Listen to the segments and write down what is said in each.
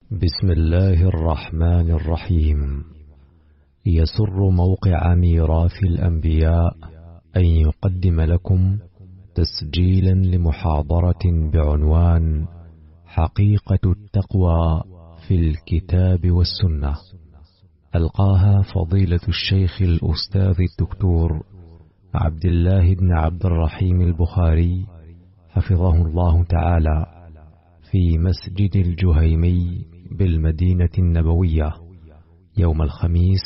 بسم الله الرحمن الرحيم. يسر موقع ميراث الأنبياء أن يقدم لكم تسجيلا لمحاضرة بعنوان حقيقة التقوى في الكتاب والسنة، ألقاها فضيلة الشيخ الأستاذ الدكتور عبد الله بن عبد الرحيم البخاري حفظه الله تعالى في مسجد الجهيمي بالمدينة النبوية يوم الخميس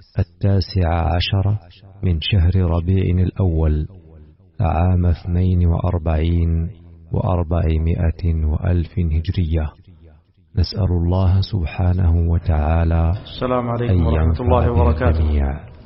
19 من شهر ربيع الأول عام 42 و400 وألف هجرية. نسأل الله سبحانه وتعالى السلام عليكم ورحمة الله وبركاته.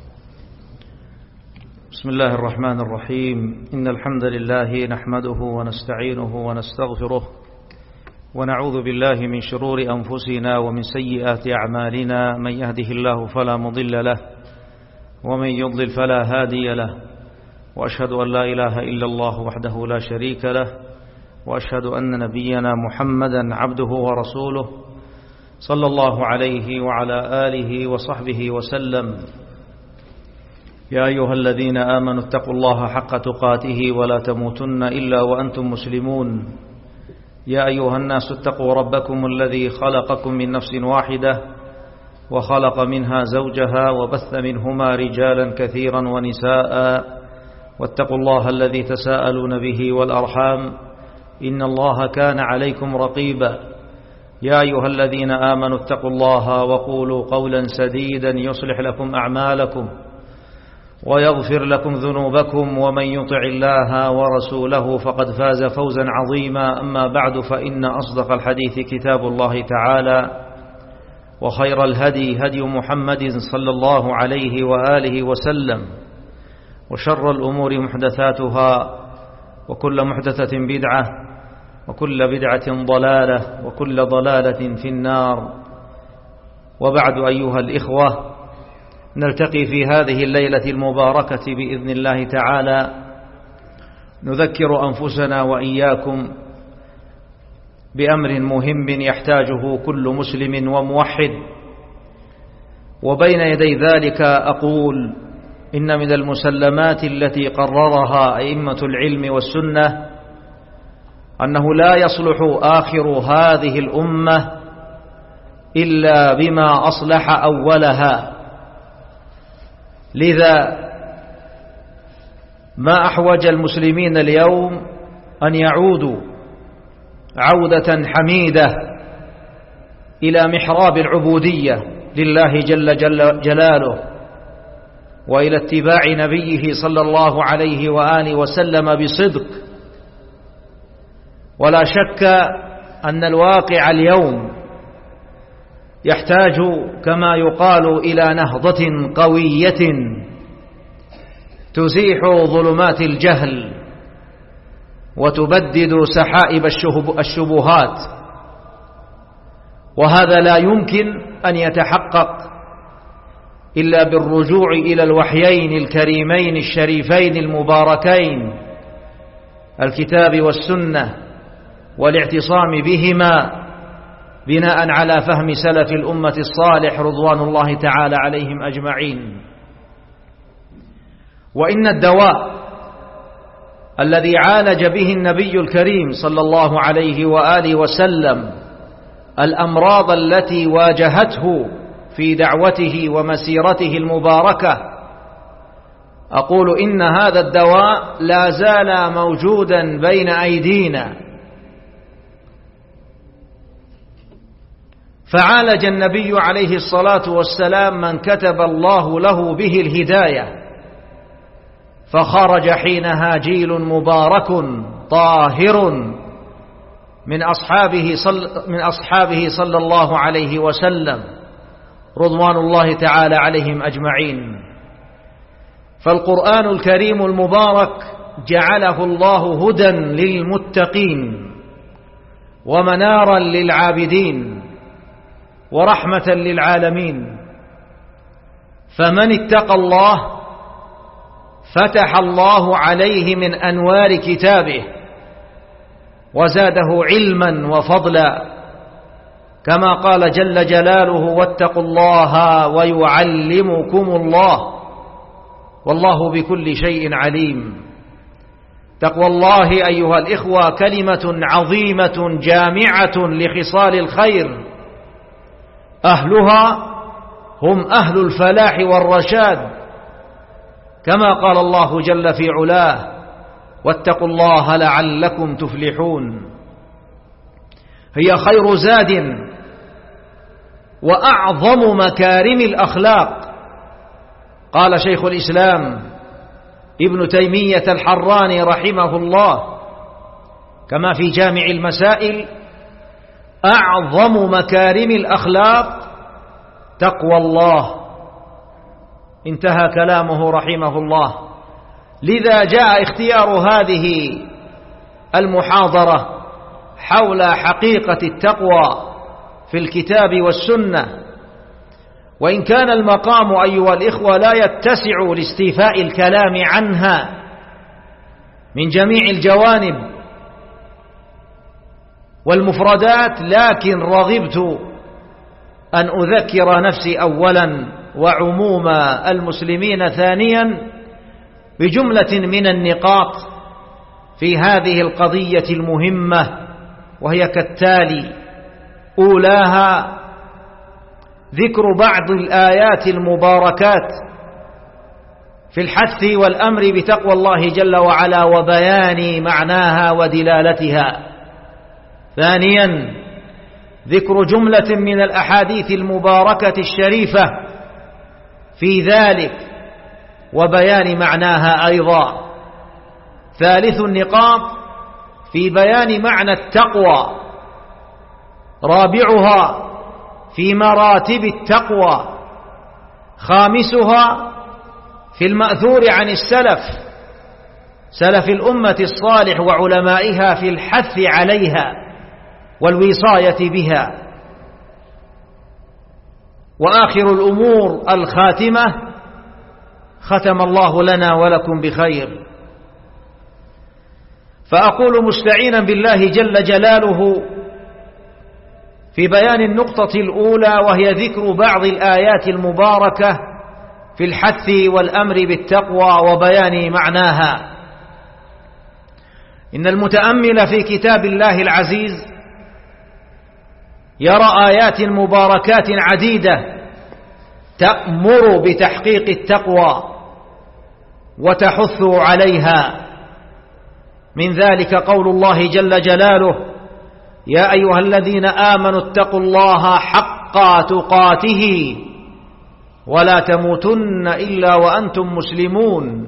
بسم الله الرحمن الرحيم. إن الحمد لله نحمده ونستعينه ونستغفره ونعوذ بالله من شرور أنفسنا ومن سيئات أعمالنا، من يهده الله فلا مضل له ومن يضلل فلا هادي له، وأشهد أن لا إله إلا الله وحده لا شريك له، وأشهد أن نبينا محمدا عبده ورسوله صلى الله عليه وعلى آله وصحبه وسلم. يا أيها الذين آمنوا اتقوا الله حق تقاته ولا تموتن إلا وأنتم مسلمون. يا أيها الناس اتقوا ربكم الذي خلقكم من نفس واحدة وخلق منها زوجها وبث منهما رجالا كثيرا ونساء، واتقوا الله الذي تساءلون به والأرحام إن الله كان عليكم رقيبا. يا أيها الذين آمنوا اتقوا الله وقولوا قولا سديدا يصلح لكم أعمالكم ويغفر لكم ذنوبكم، ومن يطع الله ورسوله فقد فاز فوزا عظيما. أما بعد، فإن أصدق الحديث كتاب الله تعالى، وخير الهدي هدي محمد صلى الله عليه وآله وسلم، وشر الأمور محدثاتها، وكل محدثة بدعة، وكل بدعة ضلالة، وكل ضلالة في النار. وبعد، أيها الإخوة، نلتقي في هذه الليلة المباركة بإذن الله تعالى، نذكر أنفسنا وإياكم بأمر مهم يحتاجه كل مسلم وموحد. وبين يدي ذلك أقول إن من المسلمات التي قررها أئمة العلم والسنة أنه لا يصلح آخر هذه الأمة إلا بما أصلح أولها. لذا ما أحوج المسلمين اليوم أن يعودوا عودة حميدة إلى محراب العبودية لله جل جلاله، وإلى اتباع نبيه صلى الله عليه وآله وسلم بصدق. ولا شك أن الواقع اليوم يحتاج كما يقال إلى نهضة قوية تزيح ظلمات الجهل وتبدد سحائب الشبهات، وهذا لا يمكن أن يتحقق إلا بالرجوع إلى الوحيين الكريمين الشريفين المباركين، الكتاب والسنة، والاعتصام بهما بناء على فهم سلف الأمة الصالح رضوان الله تعالى عليهم أجمعين. وإن الدواء الذي عالج به النبي الكريم صلى الله عليه وآله وسلم الأمراض التي واجهته في دعوته ومسيرته المباركة، أقول إن هذا الدواء لا زال موجودا بين أيدينا. فعالج النبي عليه الصلاة والسلام من كتب الله له به الهداية، فخرج حينها جيل مبارك طاهر من أصحابه صلى الله عليه وسلم رضوان الله تعالى عليهم أجمعين. فالقرآن الكريم المبارك جعله الله هدى للمتقين ومنارا للعابدين ورحمة للعالمين. فمن اتقى الله فتح الله عليه من أنوار كتابه وزاده علما وفضلا، كما قال جل جلاله: واتقوا الله ويعلمكم الله والله بكل شيء عليم. تقوى الله أيها الإخوة كلمة عظيمة جامعة لخصال الخير، أهلها هم أهل الفلاح والرشاد، كما قال الله جل في علاه: واتقوا الله لعلكم تفلحون. هي خير زاد وأعظم مكارم الأخلاق. قال شيخ الإسلام ابن تيمية الحراني رحمه الله كما في جامع المسائل: أعظم مكارم الأخلاق تقوى الله. انتهى كلامه رحمه الله. لذا جاء اختيار هذه المحاضرة حول حقيقة التقوى في الكتاب والسنة، وإن كان المقام أيها الإخوة لا يتسع لاستيفاء الكلام عنها من جميع الجوانب والمفردات، لكن رغبت أن أذكر نفسي أولا وعموم المسلمين ثانيا بجملة من النقاط في هذه القضية المهمة، وهي كالتالي: أولاها ذكر بعض الآيات المباركات في الحث والأمر بتقوى الله جل وعلا وبيان معناها ودلالتها. ثانيا ذكر جملة من الأحاديث المباركة الشريفة في ذلك وبيان معناها أيضا. ثالث النقاط في بيان معنى التقوى. رابعها في مراتب التقوى. خامسها في المأثور عن السلف، سلف الأمة الصالح وعلمائها، في الحث عليها والوصاية بها. وآخر الأمور الخاتمة، ختم الله لنا ولكم بخير. فأقول مستعينا بالله جل جلاله في بيان النقطة الأولى، وهي ذكر بعض الآيات المباركة في الحث والأمر بالتقوى وبيان معناها. إن المتأمل في كتاب الله العزيز يرى آيات مباركات عديدة تأمر بتحقيق التقوى وتحث عليها. من ذلك قول الله جل جلاله: يا أيها الذين آمنوا اتقوا الله حق تقاته ولا تموتن إلا وأنتم مسلمون.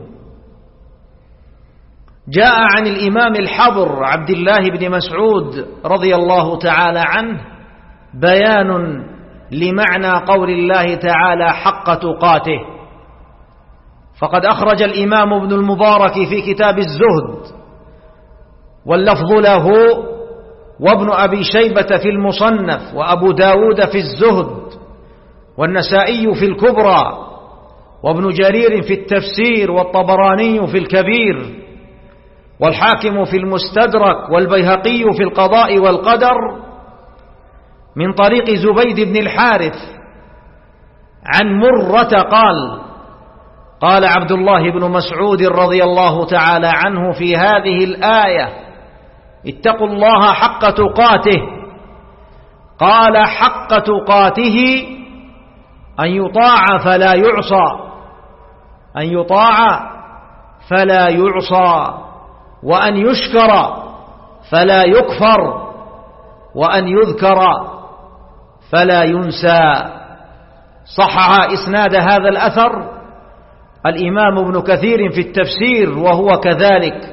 جاء عن الإمام الحبر عبد الله بن مسعود رضي الله تعالى عنه بيان لمعنى قول الله تعالى حق تقاته. فقد أخرج الإمام ابن المبارك في كتاب الزهد، واللفظ له، وابن أبي شيبة في المصنف، وأبو داود في الزهد، والنسائي في الكبرى، وابن جرير في التفسير، والطبراني في الكبير، والحاكم في المستدرك، والبيهقي في القضاء والقدر، من طريق زبيد بن الحارث عن مرة قال: قال عبد الله بن مسعود رضي الله تعالى عنه في هذه الآية: اتقوا الله حق تقاته. قال: حق تقاته أن يطاع فلا يعصى، أن يطاع فلا يعصى، وأن يشكر فلا يكفر، وأن يذكر فلا ينسى. صحح إسناد هذا الأثر الإمام ابن كثير في التفسير وهو كذلك،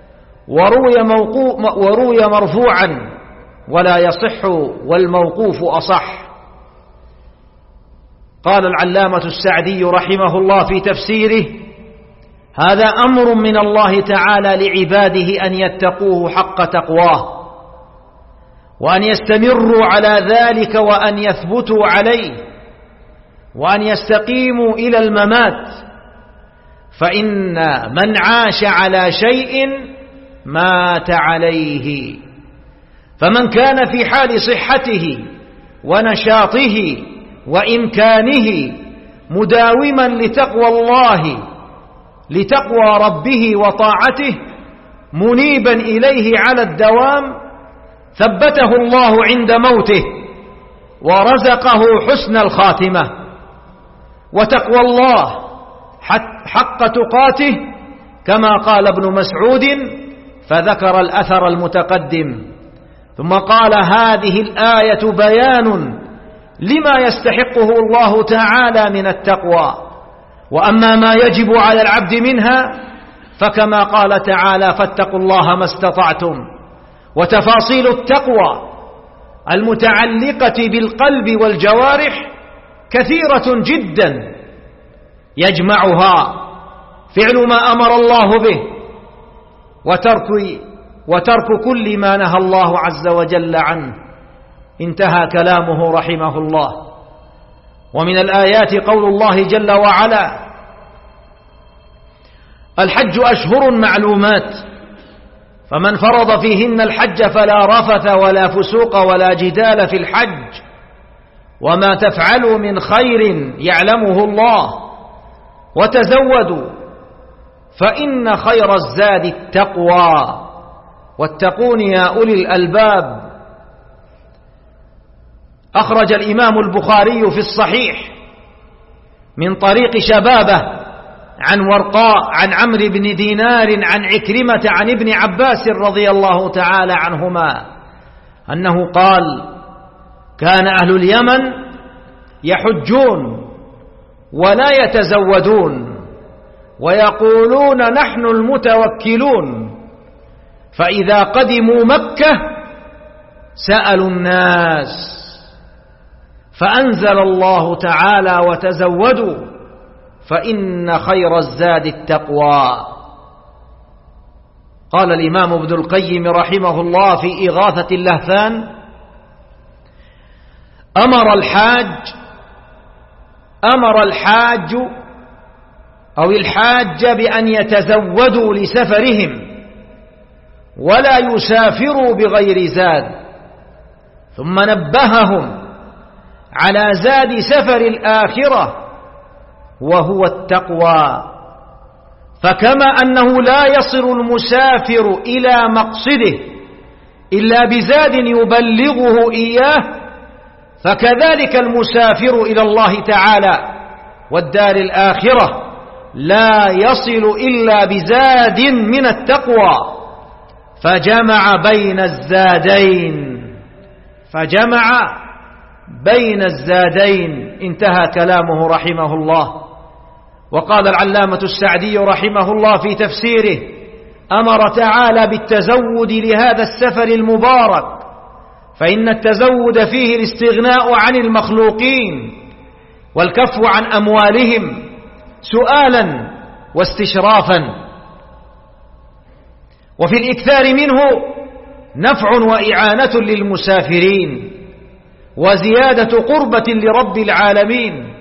وروي مرفوعا ولا يصح، والموقوف أصح. قال العلامة السعدي رحمه الله في تفسيره: هذا أمر من الله تعالى لعباده أن يتقوه حق تقواه، وأن يستمروا على ذلك، وأن يثبتوا عليه، وأن يستقيموا إلى الممات. فإن من عاش على شيء مات عليه. فمن كان في حال صحته ونشاطه وإمكانه مداوما لتقوى الله، لتقوى ربه وطاعته، منيبا إليه على الدوام، ثبته الله عند موته ورزقه حسن الخاتمة. وتقوى الله حق تقاته كما قال ابن مسعود، فذكر الأثر المتقدم، ثم قال: هذه الآية بيان لما يستحقه الله تعالى من التقوى، وأما ما يجب على العبد منها فكما قال تعالى: فاتقوا الله ما استطعتم. وتفاصيل التقوى المتعلقة بالقلب والجوارح كثيرة جدا، يجمعها فعل ما أمر الله به وترك كل ما نهى الله عز وجل عنه. انتهى كلامه رحمه الله. ومن الآيات قول الله جل وعلا: الحج أشهر معلومات، فمن فرض فيهن الحج فلا رفث ولا فسوق ولا جدال في الحج، وما تفعلوا من خير يعلمه الله، وتزودوا فإن خير الزاد التقوى، واتقون يا أولي الألباب. أخرج الإمام البخاري في الصحيح من طريق شبابه عن ورقاء عن عمرو بن دينار عن عكرمة عن ابن عباس رضي الله تعالى عنهما أنه قال: كان أهل اليمن يحجون ولا يتزودون ويقولون: نحن المتوكلون، فإذا قدموا مكة سألوا الناس، فأنزل الله تعالى: وتزودوا فإن خير الزاد التقوى. قال الإمام ابن القيم رحمه الله في إغاثة اللهفان: أمر الحاج أو الحاج بأن يتزودوا لسفرهم ولا يسافروا بغير زاد، ثم نبههم على زاد سفر الآخرة وهو التقوى. فكما أنه لا يصل المسافر إلى مقصده إلا بزاد يبلغه إياه، فكذلك المسافر إلى الله تعالى والدار الآخرة لا يصل إلا بزاد من التقوى، فجمع بين الزادين. انتهى كلامه رحمه الله. وقال العلامة السعدي رحمه الله في تفسيره: أمر تعالى بالتزود لهذا السفر المبارك، فإن التزود فيه الاستغناء عن المخلوقين والكف عن أموالهم سؤالا واستشرافا، وفي الإكثار منه نفع وإعانة للمسافرين وزيادة قربة لرب العالمين.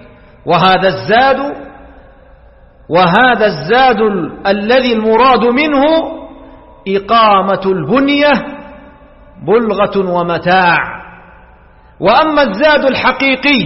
وهذا الزاد الذي المراد منه إقامة البنية بلغة ومتاع. وأما الزاد الحقيقي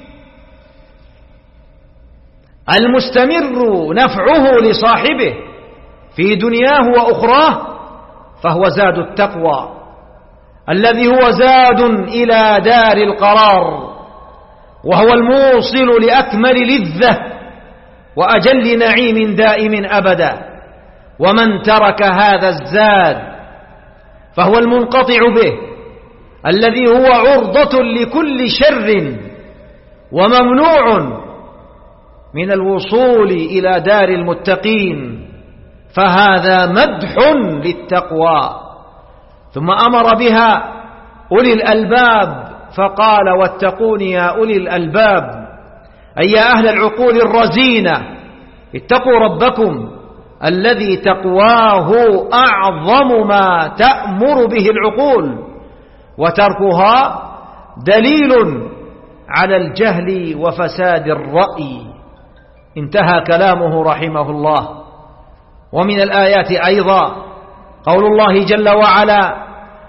المستمر نفعه لصاحبه في دنياه وأخراه فهو زاد التقوى، الذي هو زاد إلى دار القرار، وهو الموصل لأكمل لذة وأجل نعيم دائم أبدا. ومن ترك هذا الزاد فهو المنقطع به، الذي هو عرضة لكل شر وممنوع من الوصول إلى دار المتقين، فهذا مدح للتقوى. ثم أمر بها أولي الألباب فقال: واتقون يا أولي الألباب، أي يا أهل العقول الرزينة، اتقوا ربكم الذي تقواه أعظم ما تأمر به العقول، وتركها دليل على الجهل وفساد الرأي. انتهى كلامه رحمه الله. ومن الآيات أيضا قول الله جل وعلا: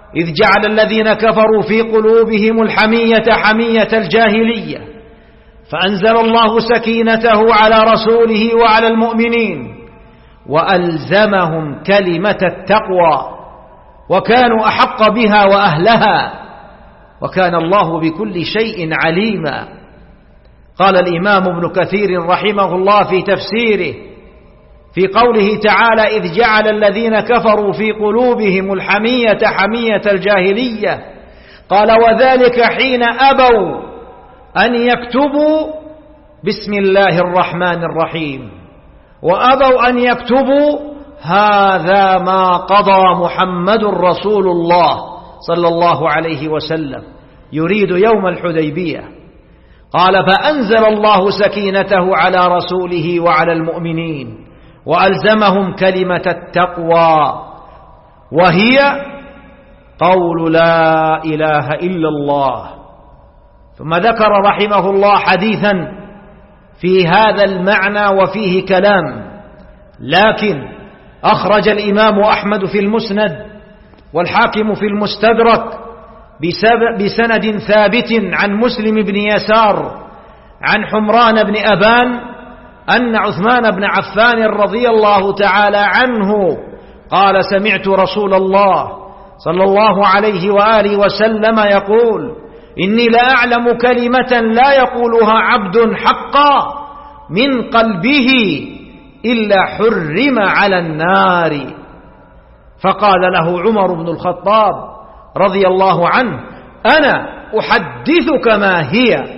إذ جعل الذين كفروا في قلوبهم الحمية حمية الجاهلية فأنزل الله سكينته على رسوله وعلى المؤمنين وألزمهم كلمة التقوى وكانوا أحق بها وأهلها وكان الله بكل شيء عليما. قال الإمام ابن كثير رحمه الله في تفسيره في قوله تعالى إذ جعل الذين كفروا في قلوبهم الحمية حمية الجاهلية، قال وذلك حين أبوا أن يكتبوا بسم الله الرحمن الرحيم، وأبوا أن يكتبوا هذا ما قضى محمد رسول الله صلى الله عليه وسلم، يريد يوم الحديبية. قال فأنزل الله سكينته على رسوله وعلى المؤمنين وألزمهم كلمة التقوى وهي قول لا إله إلا الله. ثم ذكر رحمه الله حديثا في هذا المعنى وفيه كلام، لكن أخرج الإمام أحمد في المسند والحاكم في المستدرك بسند ثابت عن مسلم بن يسار عن حمران بن أبان أن عثمان بن عفان رضي الله تعالى عنه قال سمعت رسول الله صلى الله عليه وآله وسلم يقول إني لأعلم كلمة لا يقولها عبد حقا من قلبه إلا حرم على النار. فقال له عمر بن الخطاب رضي الله عنه أنا أحدثك ما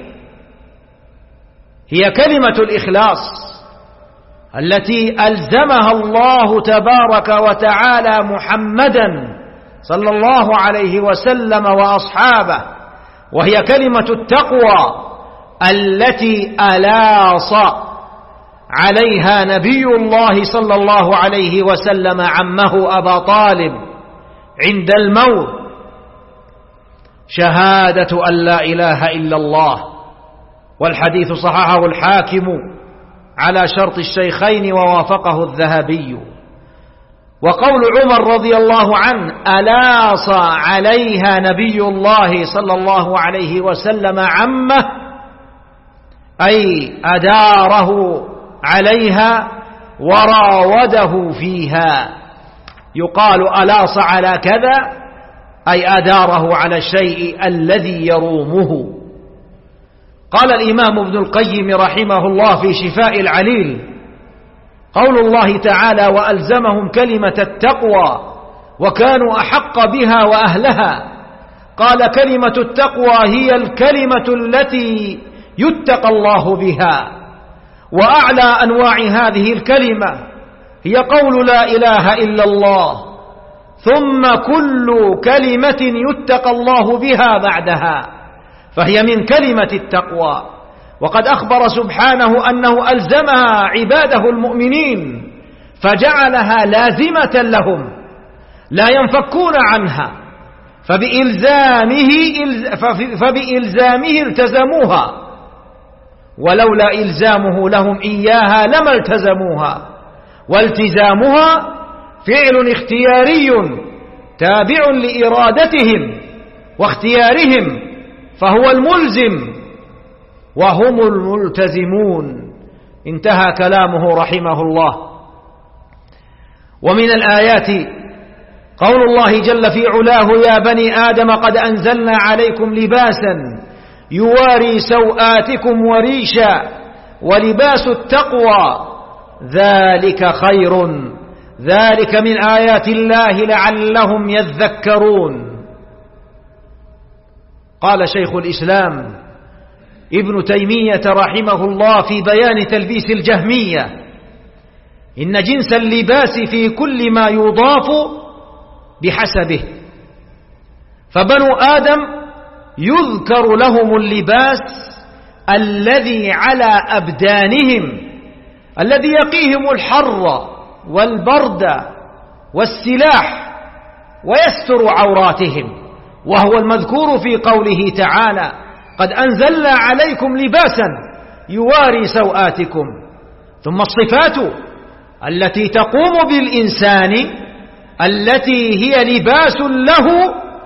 هي كلمة الإخلاص التي ألزمها الله تبارك وتعالى محمدا صلى الله عليه وسلم وأصحابه، وهي كلمة التقوى التي ألاص عليها نبي الله صلى الله عليه وسلم عمه أبا طالب عند الموت، شهادة أن لا إله إلا الله. والحديث صححه الحاكم على شرط الشيخين ووافقه الذهبي. وقول عمر رضي الله عنه ألاص عليها نبي الله صلى الله عليه وسلم عمه أي أداره عليها وراوده فيها. يقال ألاص على كذا أي أداره على الشيء الذي يرومه. قال الإمام ابن القيم رحمه الله في شفاء العليل قول الله تعالى وألزمهم كلمة التقوى وكانوا أحق بها وأهلها، قال كلمة التقوى هي الكلمة التي يتقى الله بها، وأعلى أنواع هذه الكلمة هي قول لا إله إلا الله، ثم كل كلمة يتقى الله بها بعدها فهي من كلمة التقوى. وقد أخبر سبحانه أنه ألزمها عباده المؤمنين فجعلها لازمة لهم لا ينفكون عنها، فبإلزامه التزموها، ولولا إلزامه لهم إياها لما التزموها. والتزامها فعل اختياري تابع لإرادتهم واختيارهم، فهو الملزم وهم الملتزمون. انتهى كلامه رحمه الله. ومن الآيات قول الله جل في علاه يا بني آدم قد أنزلنا عليكم لباسا يواري سوآتكم وريشا ولباس التقوى ذلك خير ذلك من آيات الله لعلهم يذكرون. قال شيخ الإسلام ابن تيمية رحمه الله في بيان تلبيس الجهمية إن جنس اللباس في كل ما يضاف بحسبه، فبنو آدم يذكر لهم اللباس الذي على أبدانهم الذي يقيهم الحر والبرد والسلاح ويستر عوراتهم، وهو المذكور في قوله تعالى قد أنزلنا عليكم لباسا يواري سوآتكم. ثم الصفات التي تقوم بالإنسان التي هي لباس له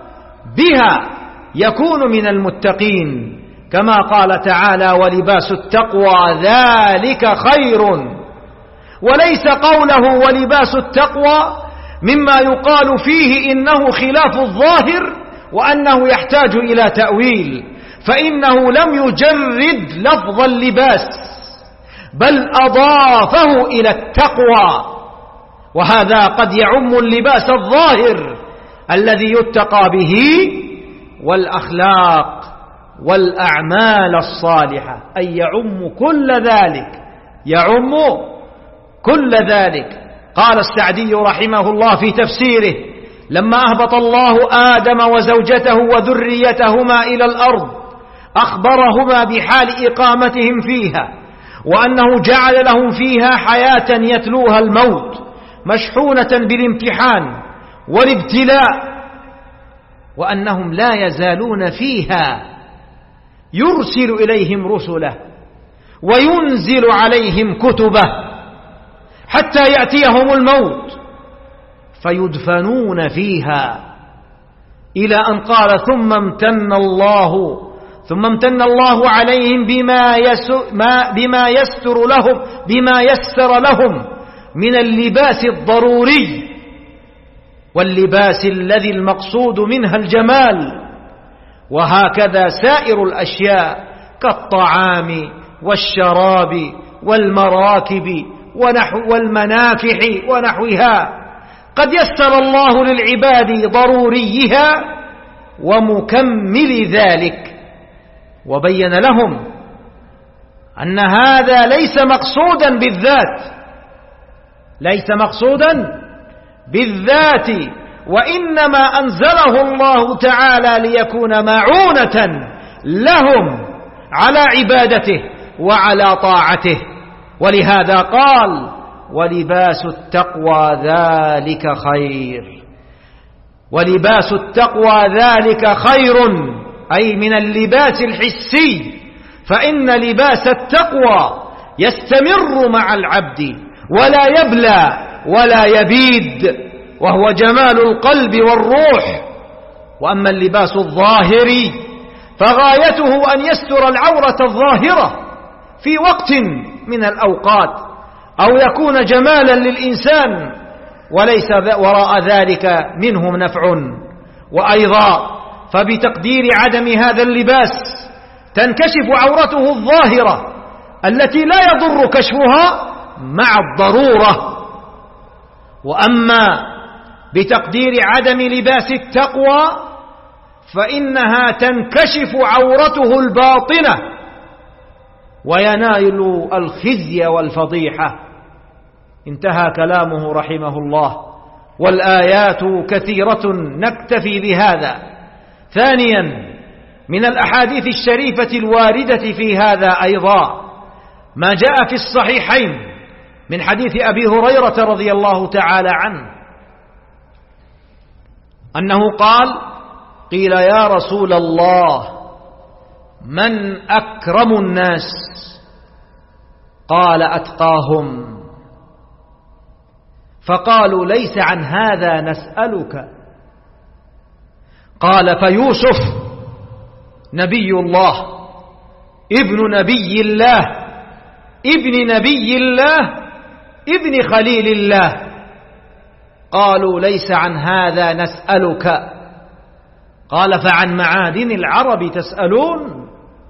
بها يكون من المتقين، كما قال تعالى: ولباس التقوى ذلك خير. وليس قوله ولباس التقوى مما يقال فيه إنه خلاف الظاهر وأنه يحتاج إلى تأويل، فإنه لم يجرد لفظ اللباس بل أضافه إلى التقوى، وهذا قد يعم اللباس الظاهر الذي يتقى به والأخلاق والأعمال الصالحة، أي يعم كل ذلك، يعم كل ذلك. قال السعدي رحمه الله في تفسيره: لما أهبط الله آدم وزوجته وذريتهما إلى الأرض أخبرهما بحال إقامتهم فيها، وأنه جعل لهم فيها حياة يتلوها الموت مشحونة بالامتحان والابتلاء، وأنهم لا يزالون فيها يرسل إليهم رسله وينزل عليهم كتبه حتى يأتيهم الموت فيدفنون فيها، إلى أن قال: ثم امتن الله عليهم بما يسر لهم من اللباس الضروري، واللباس الذي المقصود منها الجمال. وهكذا سائر الأشياء كالطعام والشراب والمراكب والمنافح ونحوها قد يسر الله للعباد ضروريها ومكمل ذلك، وبين لهم أن هذا ليس مقصودا بالذات، وإنما أنزله الله تعالى ليكون معونة لهم على عبادته وعلى طاعته. ولهذا قال: ولباس التقوى ذلك خير. ولباس التقوى ذلك خير، أي من اللباس الحسي، فإن لباس التقوى يستمر مع العبد ولا يبلى ولا يبيد، وهو جمال القلب والروح. وأما اللباس الظاهري فغايته أن يستر العورة الظاهرة في وقت من الأوقات، أو يكون جمالا للإنسان وليس وراء ذلك منه نفع. وأيضا فبتقدير عدم هذا اللباس تنكشف عورته الظاهرة التي لا يضر كشفها مع الضرورة. وأما بتقدير عدم لباس التقوى فإنها تنكشف عورته الباطنة وينال الخزي والفضيحة. انتهى كلامه رحمه الله، والآيات كثيرة، نكتفي بهذا. ثانيا، من الأحاديث الشريفة الواردة في هذا أيضا ما جاء في الصحيحين من حديث أبي هريرة رضي الله تعالى عنه أنه قال: قيل يا رسول الله من أكرم الناس؟ قال: أتقاهم. فقالوا: ليس عن هذا نسألك. قال: فيوسف نبي الله ابن نبي الله ابن نبي الله ابن خليل الله. قالوا: ليس عن هذا نسألك. قال: فعن معادن العرب تسألون؟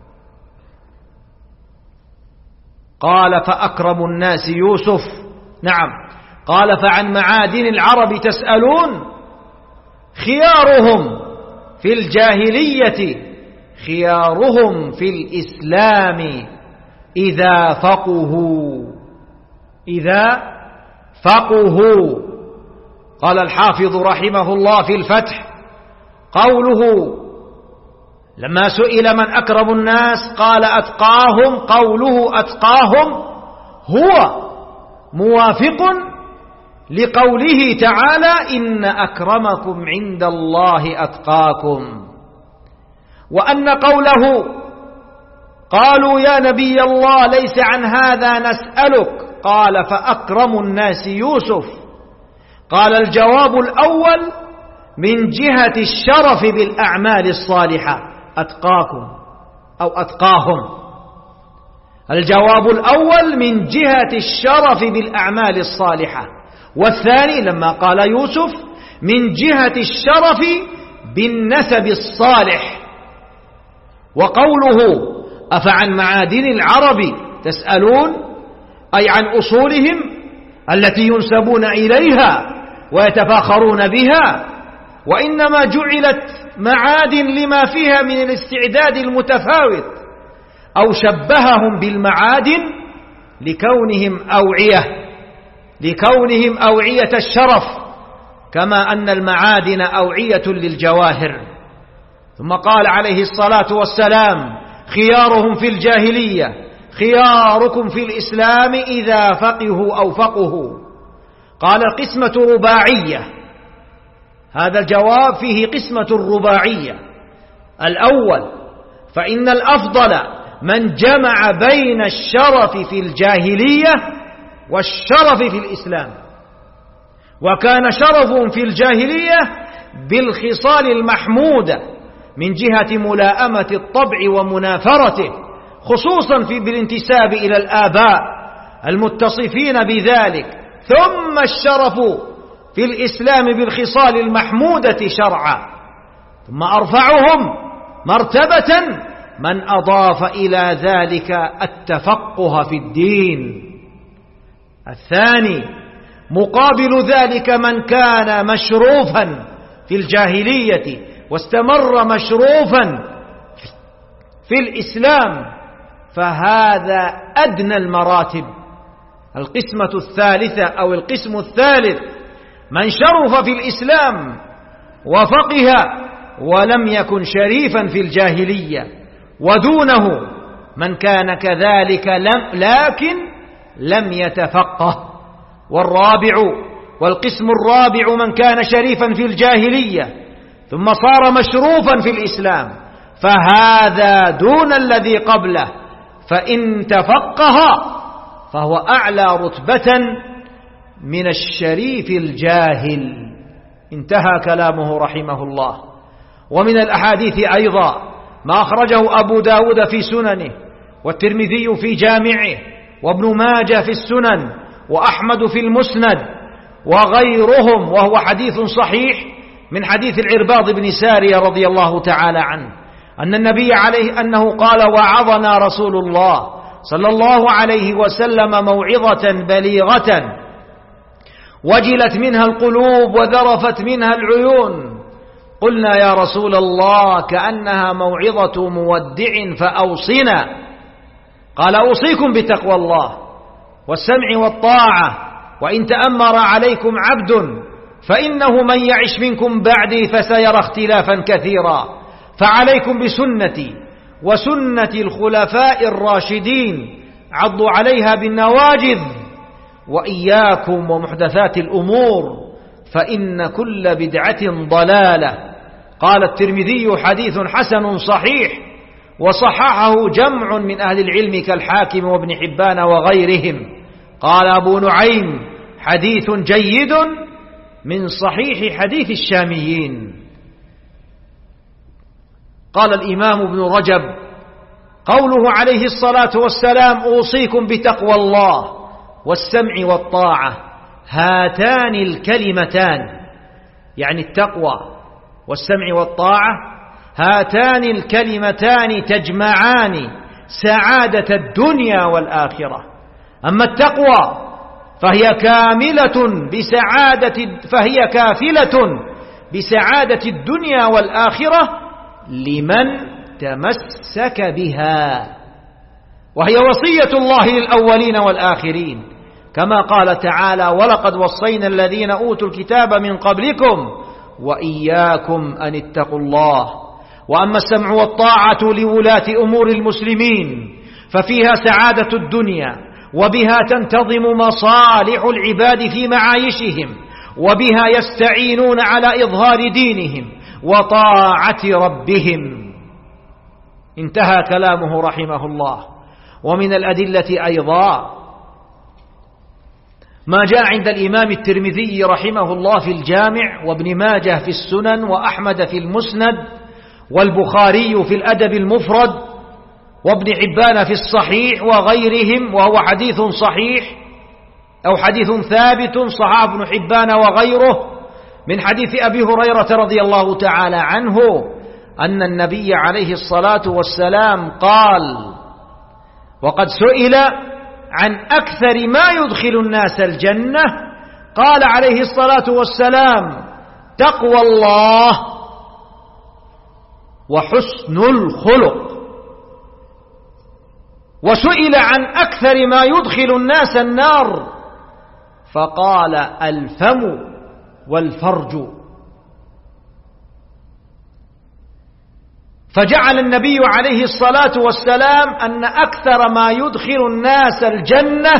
قال: فأكرم الناس يوسف. نعم. قال: فعن معادن العرب تسألون؟ خيارهم في الجاهلية خيارهم في الإسلام إذا فقهوا. قال الحافظ رحمه الله في الفتح: قوله لما سئل من أكرم الناس قال: أتقاهم، قوله أتقاهم هو موافق لقوله تعالى: إن أكرمكم عند الله أتقاكم. وأن قوله قالوا يا نبي الله ليس عن هذا نسألك، قال: فأكرم الناس يوسف. قال: الجواب الأول من جهة الشرف بالأعمال الصالحة أتقاكم أو أتقاهم. الجواب الأول من جهة الشرف بالأعمال الصالحة، والثاني لما قال يوسف من جهة الشرف بالنسب الصالح. وقوله أفعن معادن العرب تسألون، أي عن أصولهم التي ينسبون إليها ويتفاخرون بها، وإنما جعلت معادن لما فيها من الاستعداد المتفاوت، أو شبههم بالمعادن لكونهم أوعية الشرف، كما أن المعادن أوعية للجواهر. ثم قال عليه الصلاة والسلام خيارهم في الجاهلية خياركم في الإسلام إذا فقهوا أو فقهوا. قال قسمة رباعية، هذا الجواب فيه قسمة رباعية. الأول فإن الأفضل من جمع بين الشرف في الجاهلية والشرف في الإسلام، وكان شرفهم في الجاهلية بالخصال المحمودة من جهة ملاءمة الطبع ومنافرته، خصوصا بالانتساب إلى الآباء المتصفين بذلك، ثم الشرف في الإسلام بالخصال المحمودة شرعا، ثم أرفعهم مرتبة من أضاف إلى ذلك التفقه في الدين. الثاني مقابل ذلك من كان مشروفا في الجاهلية واستمر مشروفا في الإسلام، فهذا أدنى المراتب. القسمة الثالثة أو القسم الثالث من شرف في الإسلام وفقه ولم يكن شريفا في الجاهلية، ودونه من كان كذلك لكن لم يتفقه. والقسم الرابع من كان شريفا في الجاهلية ثم صار مشروفا في الإسلام، فهذا دون الذي قبله، فإن تفقه فهو أعلى رتبة من الشريف الجاهل. انتهى كلامه رحمه الله. ومن الأحاديث أيضا ما أخرجه أبو داود في سننه، والترمذي في جامعه، وابن ماجه في السنن، وأحمد في المسند وغيرهم، وهو حديث صحيح من حديث العرباض بن سارية رضي الله تعالى عنه أن النبي عليه أنه قال وعظنا رسول الله صلى الله عليه وسلم موعظة بليغة وجلت منها القلوب وذرفت منها العيون. قلنا يا رسول الله كأنها موعظة مودع فأوصنا. قال أوصيكم بتقوى الله والسمع والطاعة، وإن تأمر عليكم عبد فإنه من يعش منكم بعدي فسيرى اختلافا كثيرا، فعليكم بسنتي وسنة الخلفاء الراشدين عضوا عليها بالنواجذ، وإياكم ومحدثات الأمور فإن كل بدعة ضلالة. قال الترمذي حديث حسن صحيح، وصححه جمع من أهل العلم كالحاكم وابن حبان وغيرهم. قال أبو نعيم حديث جيد من صحيح حديث الشاميين. قال الإمام ابن رجب قوله عليه الصلاة والسلام أوصيكم بتقوى الله والسمع والطاعة، هاتان الكلمتان، يعني التقوى والسمع والطاعة، هاتان الكلمتان تجمعان سعادة الدنيا والآخرة. أما التقوى فهي كافلة بسعادة الدنيا والآخرة لمن تمسك بها، وهي وصية الله للأولين والآخرين، كما قال تعالى ولقد وصينا الذين أوتوا الكتاب من قبلكم وإياكم أن اتقوا الله. وأما السمع والطاعة لولاة أمور المسلمين ففيها سعادة الدنيا، وبها تنتظم مصالح العباد في معايشهم، وبها يستعينون على إظهار دينهم وطاعة ربهم. انتهى كلامه رحمه الله. ومن الأدلة أيضا ما جاء عند الإمام الترمذي رحمه الله في الجامع، وابن ماجه في السنن، وأحمد في المسند، والبخاري في الأدب المفرد، وابن حبان في الصحيح وغيرهم، وهو حديث صحيح أو حديث ثابت صححه ابن حبان وغيره من حديث أبي هريرة رضي الله تعالى عنه أن النبي عليه الصلاة والسلام قال: وقد سئل عن أكثر ما يدخل الناس الجنة، قال عليه الصلاة والسلام: تقوى الله وحسن الخلق. وسئل عن أكثر ما يدخل الناس النار، فقال: الفم والفرج. فجعل النبي عليه الصلاة والسلام أن أكثر ما يدخل الناس الجنة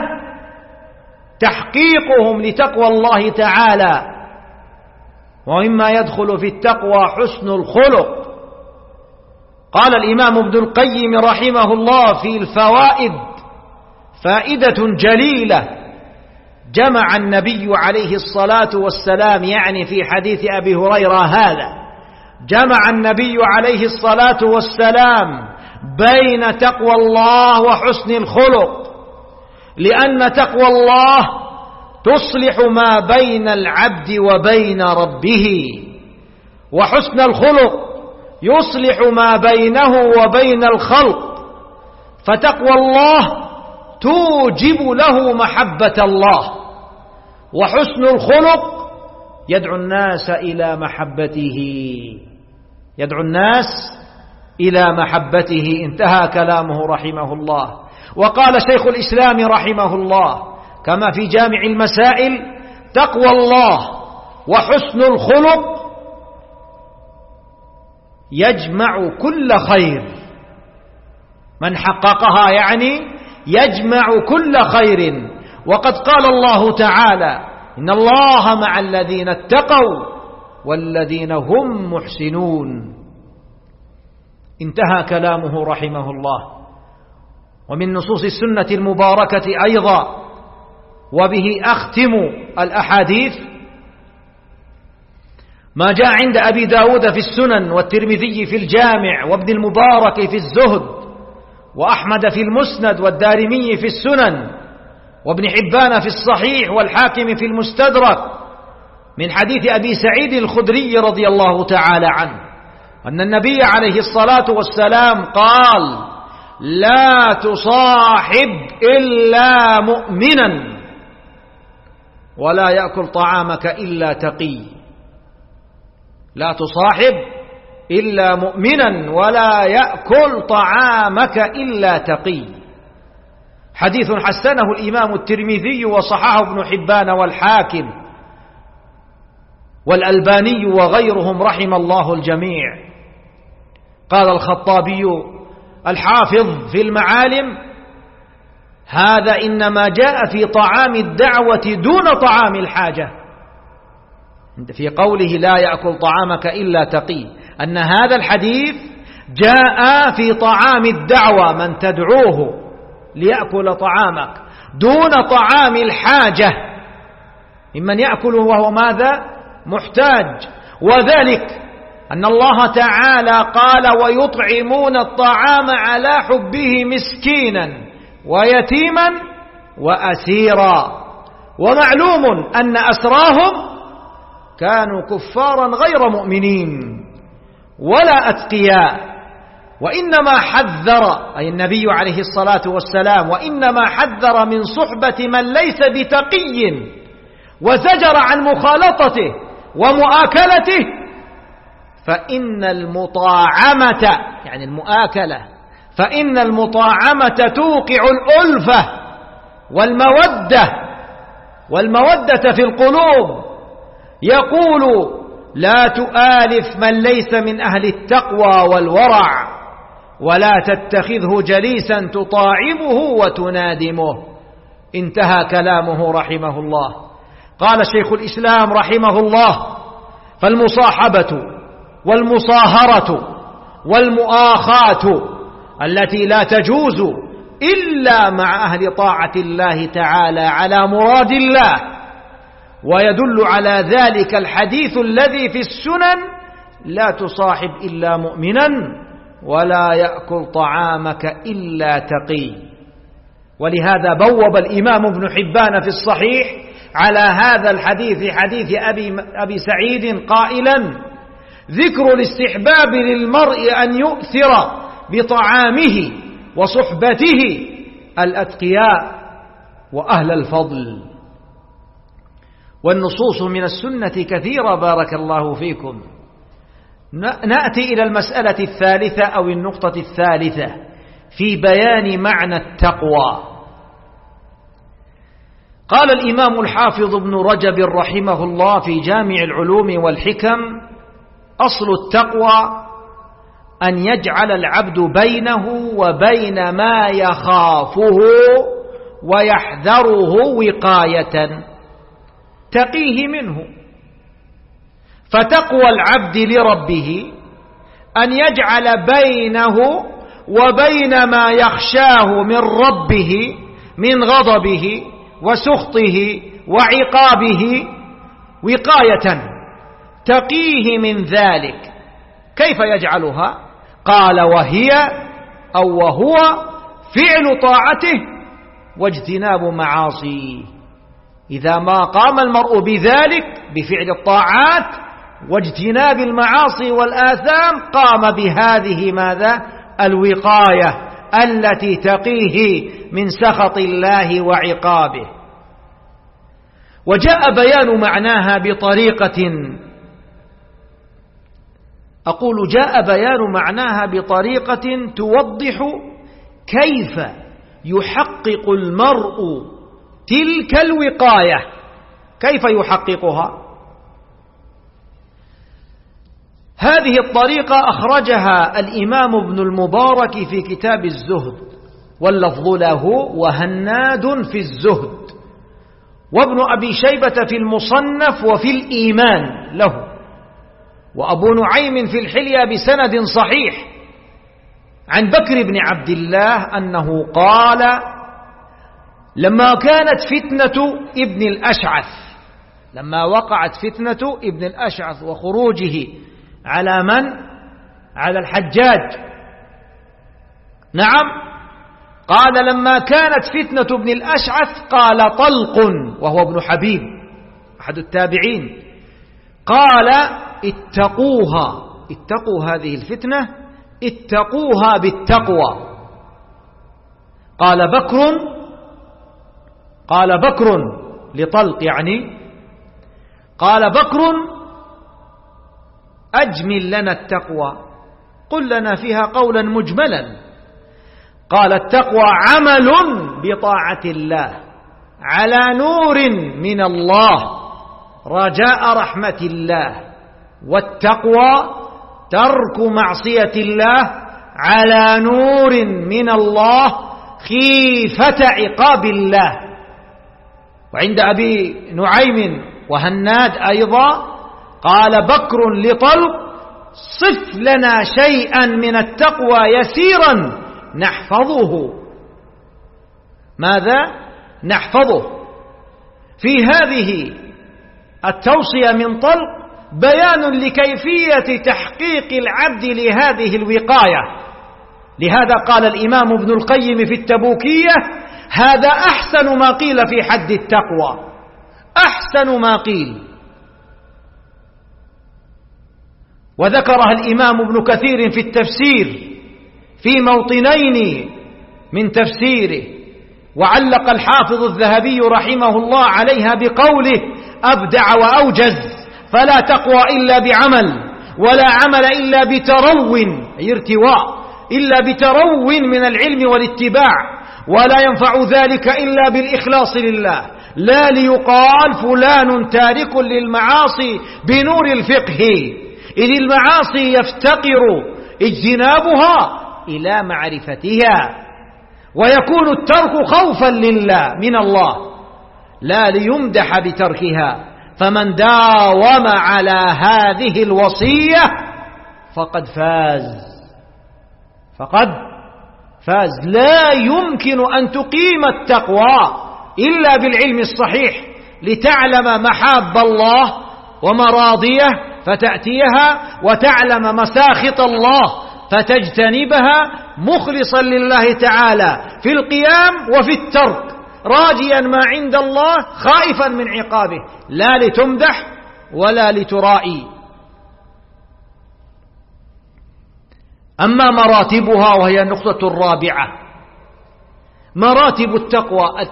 تحقيقهم لتقوى الله تعالى، ومما يدخل في التقوى حسن الخلق. قال الإمام ابن القيم رحمه الله في الفوائد فائدة جليلة جمع النبي عليه الصلاة والسلام، يعني في حديث أبي هريرة هذا، جمع النبي عليه الصلاة والسلام بين تقوى الله وحسن الخلق، لأن تقوى الله تصلح ما بين العبد وبين ربه، وحسن الخلق يصلح ما بينه وبين الخلق. فتقوى الله توجب له محبة الله، وحسن الخلق يدعو الناس إلى محبته، يدعو الناس إلى محبته. انتهى كلامه رحمه الله. وقال شيخ الإسلام رحمه الله كما في جامع المسائل: تقوى الله وحسن الخلق يجمع كل خير، من حققها يعني يجمع كل خير. وقد قال الله تعالى: إن الله مع الذين اتقوا والذين هم محسنون. انتهى كلامه رحمه الله. ومن نصوص السنة المباركة أيضا، وبه أختم الأحاديث، ما جاء عند أبي داود في السنن، والترمذي في الجامع، وابن المبارك في الزهد، وأحمد في المسند، والدارمي في السنن، وابن حبان في الصحيح، والحاكم في المستدرك، من حديث أبي سعيد الخدري رضي الله تعالى عنه أن النبي عليه الصلاة والسلام قال: لا تصاحب إلا مؤمنا ولا يأكل طعامك إلا تقي. لا تصاحب إلا مؤمنا ولا يأكل طعامك إلا تقي. حديث حسنه الإمام الترمذي وصححه ابن حبان والحاكم والألباني وغيرهم رحم الله الجميع. قال الخطابي الحافظ في المعالم: هذا إنما جاء في طعام الدعوة دون طعام الحاجة. في قوله لا يأكل طعامك إلا تقي، أن هذا الحديث جاء في طعام الدعوة، من تدعوه ليأكل طعامك، دون طعام الحاجة، ممن يأكل وهو ماذا؟ محتاج. وذلك أن الله تعالى قال: ويطعمون الطعام على حبه مسكينا ويتيما وأسيرا. ومعلوم أن أسراهم كانوا كفارا غير مؤمنين ولا أتقياء، وإنما حذر، أي النبي عليه الصلاة والسلام، وإنما حذر من صحبة من ليس بتقي، وزجر عن مخالطته ومؤاكلته. فإن المطاعمة، يعني المؤاكلة، فإن المطاعمة توقع الألفة والمودة في القلوب. يقول: لا تؤالف من ليس من أهل التقوى والورع، ولا تتخذه جليسا تطاعمه وتنادمه. انتهى كلامه رحمه الله. قال شيخ الإسلام رحمه الله: فالمصاحبة والمصاهرة والمؤاخاة التي لا تجوز إلا مع أهل طاعة الله تعالى على مراد الله. ويدل على ذلك الحديث الذي في السنن: لا تصاحب إلا مؤمنا ولا يأكل طعامك إلا تقي. ولهذا بوب الإمام ابن حبان في الصحيح على هذا الحديث، حديث أبي سعيد، قائلا: ذكر الاستحباب للمرء أن يؤثر بطعامه وصحبته الأتقياء وأهل الفضل. والنصوص من السنة كثيرة بارك الله فيكم. نأتي إلى المسألة الثالثة أو النقطة الثالثة في بيان معنى التقوى. قال الإمام الحافظ ابن رجب رحمه الله في جامع العلوم والحكم: أصل التقوى أن يجعل العبد بينه وبين ما يخافه ويحذره وقاية تقيه منه. فتقوى العبد لربه أن يجعل بينه وبين ما يخشاه من ربه من غضبه وسخطه وعقابه وقاية تقيه من ذلك. كيف يجعلها؟ قال: وهي أو وهو فعل طاعته واجتناب معاصيه. إذا ما قام المرء بذلك بفعل الطاعات واجتناب المعاصي والآثام قام بهذه ماذا؟ الوقاية التي تقيه من سخط الله وعقابه. وجاء بيان معناها بطريقة، أقول جاء بيان معناها بطريقة توضح كيف يحقق المرء تلك الوقاية. كيف يحققها؟ هذه الطريقة أخرجها الإمام ابن المبارك في كتاب الزهد، واللفظ له: وهناد في الزهد، وابن أبي شيبة في المصنف وفي الإيمان له، وأبو نعيم في الحلية بسند صحيح عن بكر بن عبد الله أنه قال: لما كانت فتنة ابن الأشعث، لما وقعت فتنة ابن الأشعث وخروجه على من؟ على الحجاج. نعم، قال: لما كانت فتنة ابن الأشعث، قال طلق وهو ابن حبيب أحد التابعين، قال: اتقوها، اتقوا هذه الفتنة، اتقوها بالتقوى. قال بكر لطلق، يعني قال بكر: أجمل لنا التقوى، قل لنا فيها قولا مجملا. قال: التقوى عمل بطاعة الله على نور من الله رجاء رحمة الله، والتقوى ترك معصية الله على نور من الله خيفة عقاب الله. وعند أبي نعيم وهناد أيضا قال بكر لطلق: صف لنا شيئا من التقوى يسيرا نحفظه. ماذا نحفظه؟ في هذه التوصية من طلق بيان لكيفية تحقيق العبد لهذه الوقاية. لهذا قال الإمام ابن القيم في التبوكية: هذا أحسن ما قيل في حد التقوى، أحسن ما قيل. وذكرها الإمام ابن كثير في التفسير في موطنين من تفسيره، وعلق الحافظ الذهبي رحمه الله عليها بقوله: أبدع وأوجز، فلا تقوى إلا بعمل، ولا عمل إلا بترو، أي ارتواء، إلا بترو من العلم والاتباع، ولا ينفع ذلك إلا بالإخلاص لله، لا ليقال فلان تارك للمعاصي بنور الفقه، إذ المعاصي يفتقر اجتنابها إلى معرفتها، ويكون الترك خوفا لله من الله لا ليمدح بتركها. فمن داوم على هذه الوصية فقد فاز. لا يمكن أن تقيم التقوى إلا بالعلم الصحيح، لتعلم محاب الله ومراضيه فتأتيها، وتعلم مساخط الله فتجتنبها، مخلصا لله تعالى في القيام وفي الترك، راجيا ما عند الله، خائفا من عقابه، لا لتمدح ولا لترائي. أما مراتبها، وهي النقطة الرابعة، مراتب التقوى.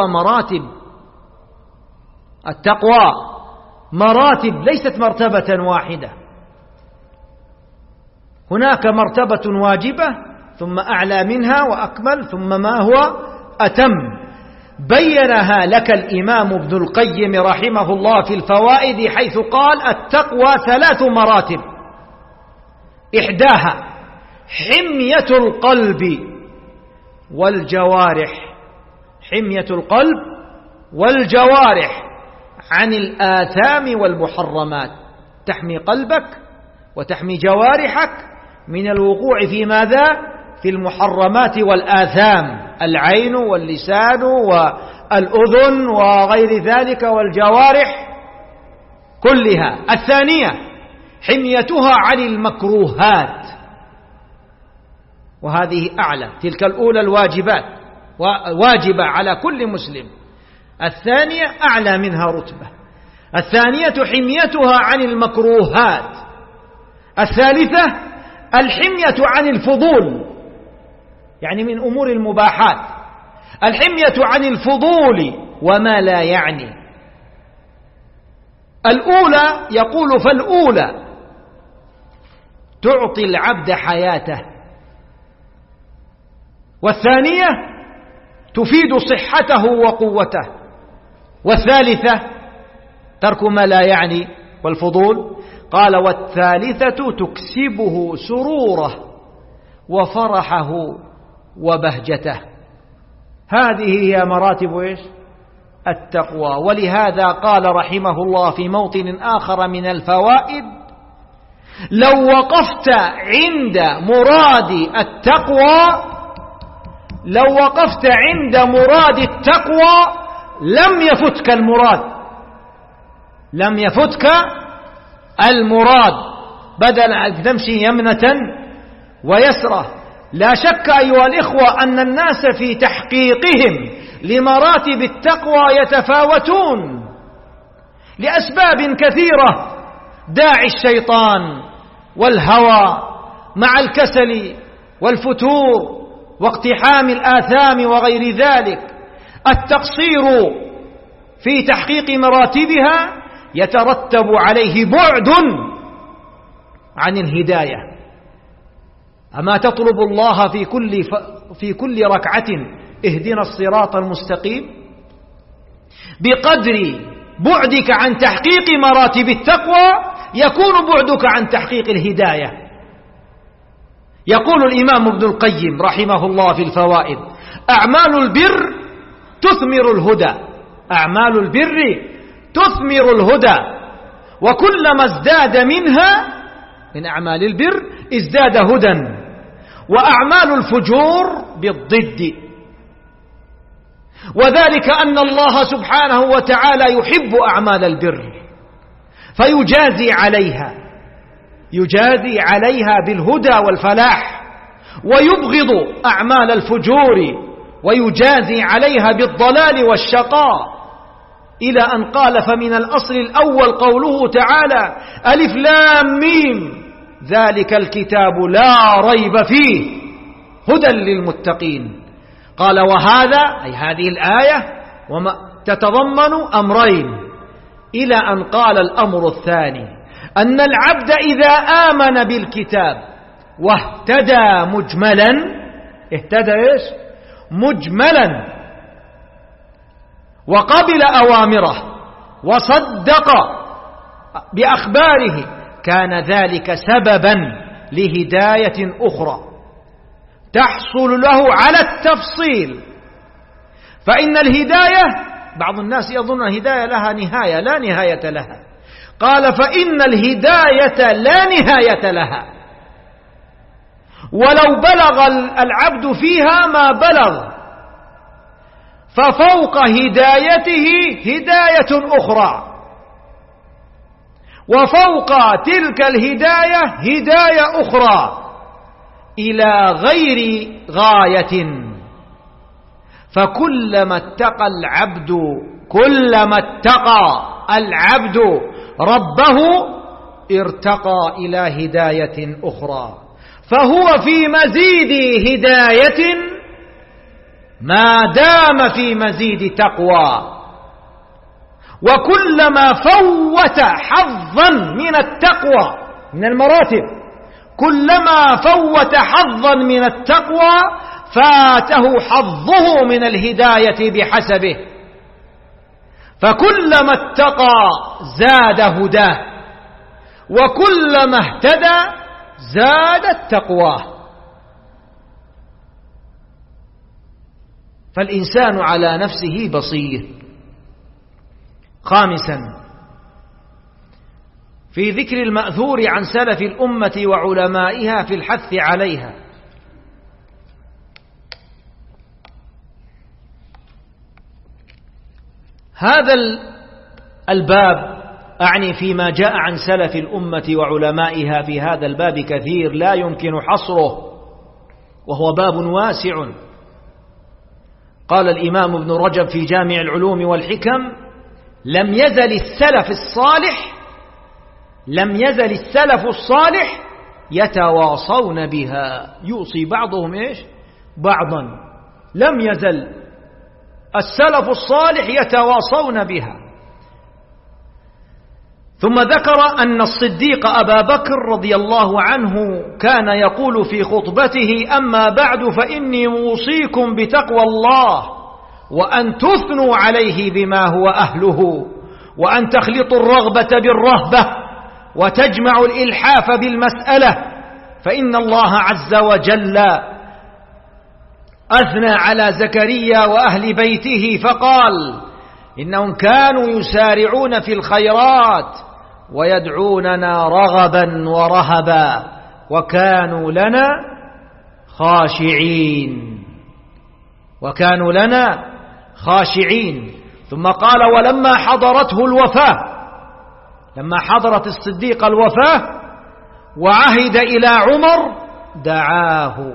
التقوى مراتب ليست مرتبة واحدة، هناك مرتبة واجبة، ثم أعلى منها وأكمل، ثم ما هو أتم. بينها لك الإمام ابن القيم رحمه الله في الفوائد، حيث قال: التقوى 3 مراتب، إحداها حمية القلب والجوارح، حمية القلب والجوارح عن الآثام والمحرمات، تحمي قلبك وتحمي جوارحك من الوقوع في ماذا؟ في المحرمات والآثام، العين واللسان والأذن وغير ذلك والجوارح كلها. الثانية حميتها عن المكروهات، وهذه أعلى، تلك الأولى الواجبات واجبة على كل مسلم، الثانية أعلى منها رتبة. الثانية حميتها عن المكروهات. الثالثة الحمية عن الفضول، يعني من أمور المباحات، الحمية عن الفضول وما لا يعني. الأولى يقول: فالأولى تعطي العبد حياته، والثانية تفيد صحته وقوته، والثالثة ترك ما لا يعني والفضول. قال: والثالثة تكسبه سروره وفرحه وبهجته. هذه هي مراتب إيش؟ التقوى. ولهذا قال رحمه الله في موطن آخر من الفوائد: لو وقفت عند مراد التقوى، لو وقفت عند مراد التقوى لم يفتك المراد، لم يفتك المراد، بدل أن تمشي يمنة ويسرة. لا شك أيها الإخوة أن الناس في تحقيقهم لمراتب التقوى يتفاوتون لأسباب كثيرة، داعي الشيطان والهوى مع الكسل والفتور واقتحام الآثام وغير ذلك. التقصير في تحقيق مراتبها يترتب عليه بعد عن الهداية. أما تطلب الله في كل ركعة اهدنا الصراط المستقيم؟ بقدر بعدك عن تحقيق مراتب التقوى يكون بعدك عن تحقيق الهداية. يقول الإمام ابن القيم رحمه الله في الفوائد: أعمال البر تثمر الهدى، أعمال البر تثمر الهدى، وكلما ازداد منها من أعمال البر ازداد هدى، وأعمال الفجور بالضد. وذلك أن الله سبحانه وتعالى يحب أعمال البر فيجازي عليها، يجازي عليها بالهدى والفلاح، ويبغض أعمال الفجور ويجازي عليها بالضلال والشقاء، إلى أن قال: فمن الأصل الأول قوله تعالى: ألف لام ميم ذلك الكتاب لا ريب فيه هدى للمتقين. قال: وهذا أي هذه الآية وما تتضمن أمرين، إلى أن قال الأمر الثاني: أن العبد إذا آمن بالكتاب واهتدى مجملا، اهتدى إيش؟ مجملا، وقبل أوامره وصدق بأخباره، كان ذلك سببا لهداية أخرى تحصل له على التفصيل. فإن الهداية، بعض الناس يظن الهداية لها نهاية، لا نهاية لها. قال: فإن الهداية لا نهاية لها، ولو بلغ العبد فيها ما بلغ، ففوق هدايته هداية أخرى، وفوق تلك الهداية هداية أخرى إلى غير غاية. فكلما اتقى العبد ربه ارتقى إلى هداية أخرى، فهو في مزيد هداية ما دام في مزيد تقوى. وكلما فوت حظا من التقوى من المراتب، كلما فوت حظا من التقوى فاته حظه من الهداية بحسبه. فكلما اتقى زاد هداه، وكلما اهتدى زادت تقواه. فالإنسان على نفسه بصير. خامسا، في ذكر المأثور عن سلف الأمة وعلمائها في الحث عليها. هذا الباب أعني فيما جاء عن سلف الأمة وعلمائها في هذا الباب كثير لا يمكن حصره، وهو باب واسع. قال الإمام ابن رجب في جامع العلوم والحكم: لم يزل السلف الصالح يتواصون بها، يوصي بعضهم بعضا. لم يزل السلف الصالح يتواصون بها. ثم ذكر أن الصديق أبا بكر رضي الله عنه كان يقول في خطبته: أما بعد فإني أوصيكم بتقوى الله، وأن تثنوا عليه بما هو أهله، وأن تخلطوا الرغبة بالرهبة، وتجمعوا الإلحاف بالمسألة، فإن الله عز وجل أثنى على زكريا وأهل بيته فقال: إنهم كانوا يسارعون في الخيرات ويدعوننا رغبا ورهبا وكانوا لنا خاشعين. ثم قال: ولما حضرته الوفاة، لما حضرت الصديق الوفاة وعهد إلى عمر دعاه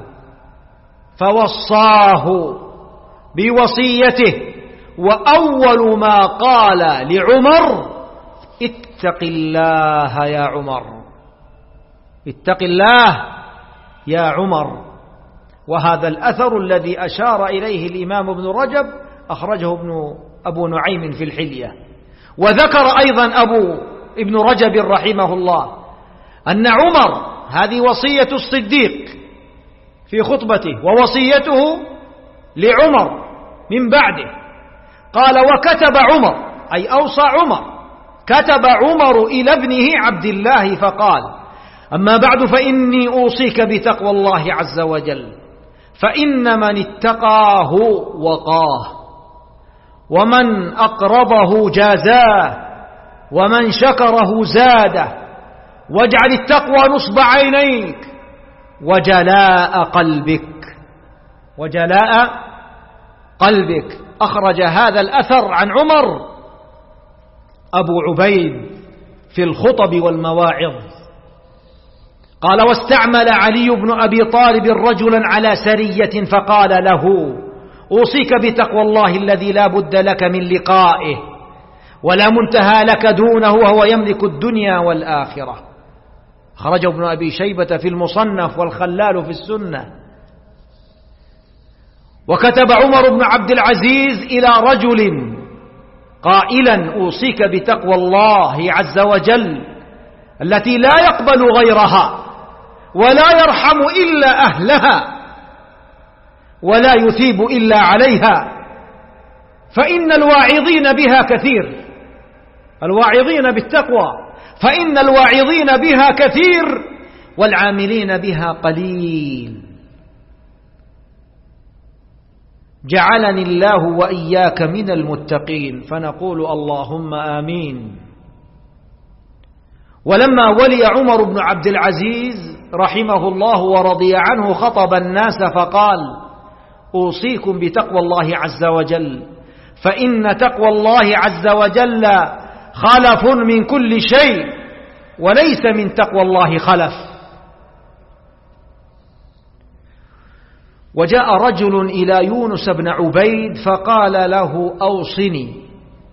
فوصاه بوصيته، وأول ما قال لعمر: اتق الله يا عمر، اتق الله يا عمر. وهذا الأثر الذي أشار إليه الإمام ابن رجب أخرجه أبو نعيم في الحلية. وذكر أيضا ابن رجب رحمه الله أن عمر، هذه وصية الصديق في خطبته ووصيته لعمر من بعده، قال: وكتب عمر، أي أوصى عمر، كتب عمر إلى ابنه عبد الله فقال: أما بعد فإني أوصيك بتقوى الله عز وجل، فإن من اتقاه وقاه، ومن أقرضه جازاه، ومن شكره زاده، واجعل التقوى نصب عينيك وجلاء قلبك. أخرج هذا الأثر عن عمر أبو عبيد في الخطب والمواعظ. قال: واستعمل علي بن أبي طالب رجلا على سرية فقال له: أوصيك بتقوى الله الذي لا بد لك من لقائه ولا منتهى لك دونه، وهو يملك الدنيا والآخرة. خرج ابن أبي شيبة في المصنف والخلال في السنة. وكتب عمر بن عبد العزيز إلى رجل قائلا: أوصيك بتقوى الله عز وجل التي لا يقبل غيرها ولا يرحم إلا أهلها ولا يثيب إلا عليها، فإن الواعظين بها كثير، الواعظين بالتقوى، فإن الواعظين بها كثير والعاملين بها قليل. جعلني الله وإياك من المتقين، فنقول اللهم آمين. ولما ولي عمر بن عبد العزيز رحمه الله ورضي عنه خطب الناس فقال: أوصيكم بتقوى الله عز وجل، فإن تقوى الله عز وجل خلف من كل شيء، وليس من تقوى الله خلف. وجاء رجل إلى يونس بن عبيد فقال له: أوصني.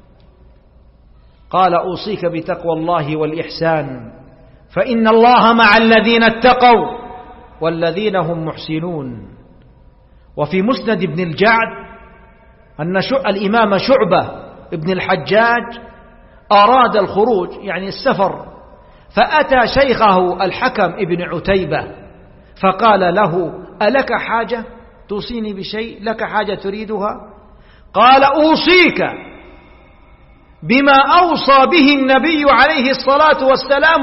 قال: أوصيك بتقوى الله والإحسان، فإن الله مع الذين اتقوا والذين هم محسنون. وفي مسند ابن الجعد أن الإمام شعبة ابن الحجاج أراد الخروج يعني السفر، فأتى شيخه الحكم ابن عتيبة فقال له: ألك حاجة توصيني بشيء؟ لك حاجة تريدها؟ قال: أوصيك بما أوصى به النبي عليه الصلاة والسلام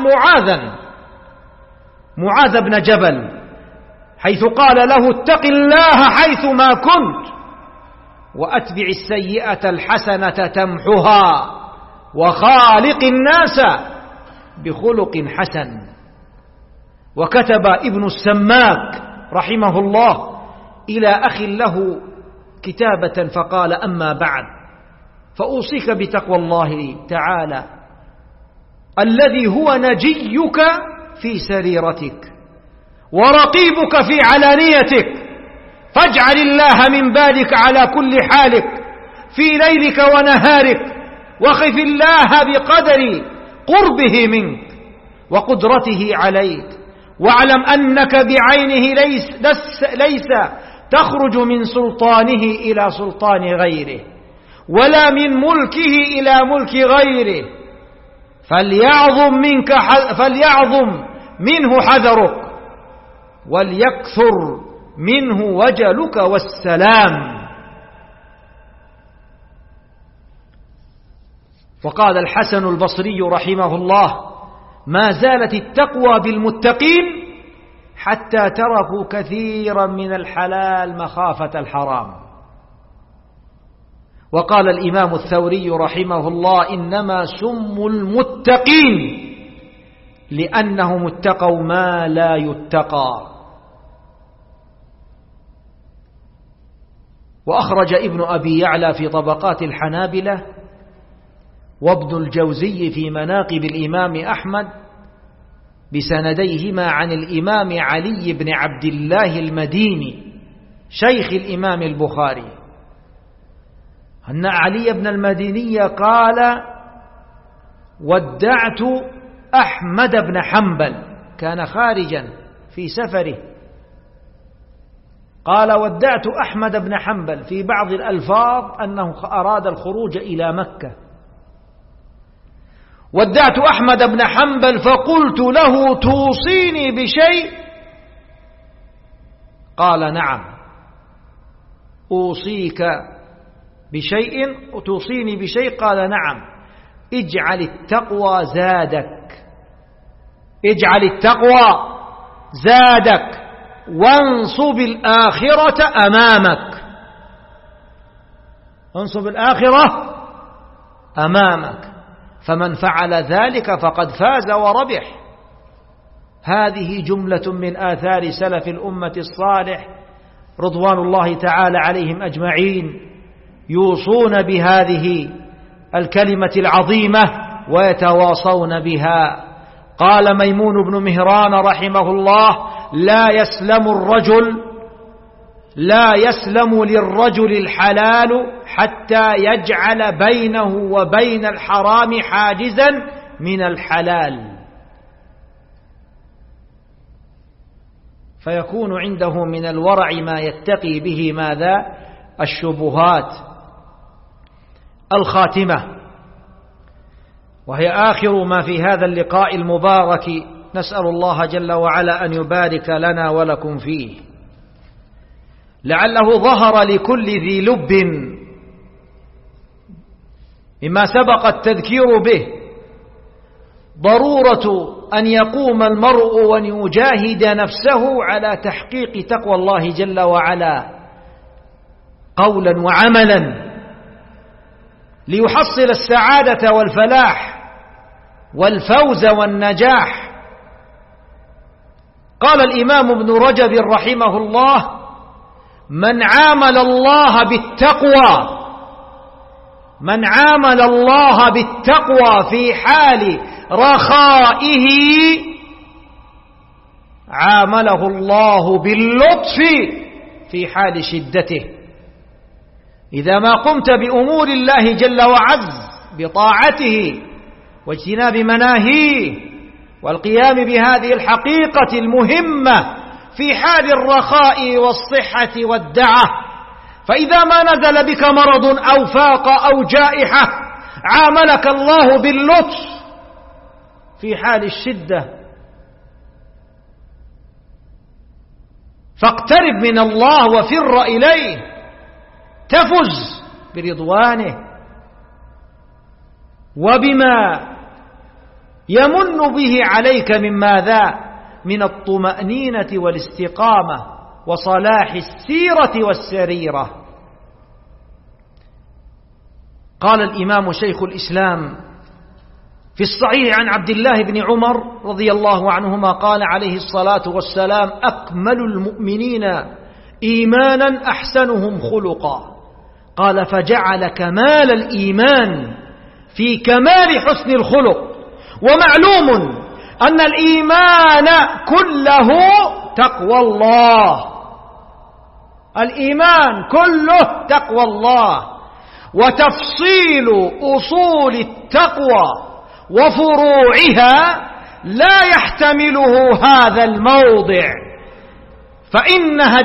معاذ بن جبل، حيث قال له: اتق الله حيث ما كنت، وأتبع السيئة الحسنة تمحها، وخالق الناس بخلق حسن. وكتب ابن السماك رحمه الله إلى أخ له كتابة فقال: أما بعد، فأوصيك بتقوى الله تعالى الذي هو نجيك في سريرتك ورقيبك في علانيتك، فاجعل الله من بالك على كل حالك في ليلك ونهارك، وخف الله بقدر قربه منك وقدرته عليك، واعلم أنك بعينه ليس تخرج من سلطانه إلى سلطان غيره، ولا من ملكه إلى ملك غيره، فليعظم منه حذرك، وليكثر منه وجلك والسلام. وقال الحسن البصري رحمه الله: ما زالت التقوى بالمتقين حتى تركوا كثيرا من الحلال مخافة الحرام. وقال الإمام الثوري رحمه الله: إنما سموا المتقين لأنهم اتقوا ما لا يتقى. وأخرج ابن أبي يعلى في طبقات الحنابلة، وابن الجوزي في مناقب الإمام أحمد بسنديهما عن الإمام علي بن عبد الله المديني شيخ الإمام البخاري أن علي بن المديني قال: ودعت أحمد بن حنبل، كان خارجا في سفره، قال: ودعت أحمد بن حنبل، في بعض الألفاظ أنه أراد الخروج إلى مكة. ودعت أحمد بن حنبل فقلت له: توصيني بشيء؟ قال: نعم. أوصيك بشيء؟ توصيني بشيء؟ قال: نعم. اجعل التقوى زادك، اجعل التقوى زادك، وانصب الآخرة أمامك، انصب الآخرة أمامك، فمن فعل ذلك فقد فاز وربح. هذه جملة من آثار سلف الأمة الصالح رضوان الله تعالى عليهم أجمعين، يوصون بهذه الكلمة العظيمة ويتواصون بها. قال ميمون بن مهران رحمه الله: لا يسلم للرجل الحلال حتى يجعل بينه وبين الحرام حاجزا من الحلال، فيكون عنده من الورع ما يتقي به ماذا؟ الشبهات. الخاتمة، وهي آخر ما في هذا اللقاء المبارك، نسأل الله جل وعلا أن يبارك لنا ولكم فيه. لعله ظهر لكل ذي لب مما سبق التذكير به ضرورة أن يقوم المرء وأن يجاهد نفسه على تحقيق تقوى الله جل وعلا قولا وعملا، ليحصل السعادة والفلاح والفوز والنجاح. قال الإمام ابن رجب رحمه الله: من عامل الله بالتقوى في حال رخائه عامله الله باللطف في حال شدته. إذا ما قمت بأمور الله جل وعز بطاعته واجتناب مناهيه والقيام بهذه الحقيقة المهمة في حال الرخاء والصحة والدعة، فإذا ما نزل بك مرض أو فاق أو جائحة عاملك الله باللطف في حال الشدة. فاقترب من الله وفر إليه تفز برضوانه وبما يمن به عليك من ماذا؟ من الطمأنينة والاستقامة وصلاح السيرة والسريرة. قال الإمام شيخ الإسلام في الصحيح عن عبد الله بن عمر رضي الله عنهما قال عليه الصلاة والسلام: أكمل المؤمنين إيمانا أحسنهم خلقا. قال: فجعل كمال الإيمان في كمال حسن الخلق. ومعلوم أن الإيمان كله تقوى الله، الإيمان كله تقوى الله، وتفصيل أصول التقوى وفروعها لا يحتمله هذا الموضع، فإنها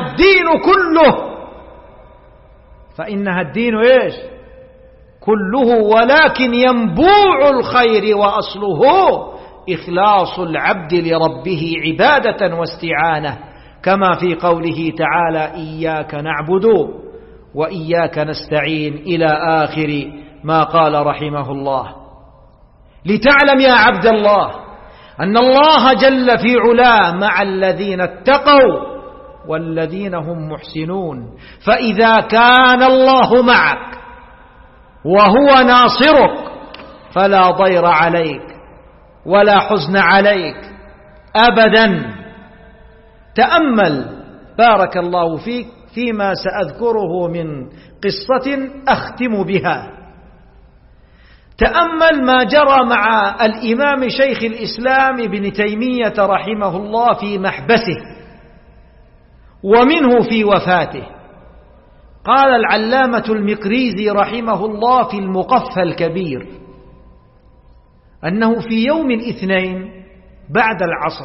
الدين إيش؟ كله، ولكن ينبوع الخير وأصله إخلاص العبد لربه عبادة واستعانة، كما في قوله تعالى: إياك نعبد وإياك نستعين، إلى آخر ما قال رحمه الله. لتعلم يا عبد الله أن الله جل في علاه مع الذين اتقوا والذين هم محسنون. فإذا كان الله معك وهو ناصرك فلا ضير عليك ولا حزن عليك أبدا. تأمل بارك الله فيك فيما سأذكره من قصة أختم بها. تأمل ما جرى مع الإمام شيخ الإسلام ابن تيمية رحمه الله في محبسه ومنه في وفاته. قال العلامة المقريزي رحمه الله في المقفى الكبير أنه في يوم الاثنين بعد العصر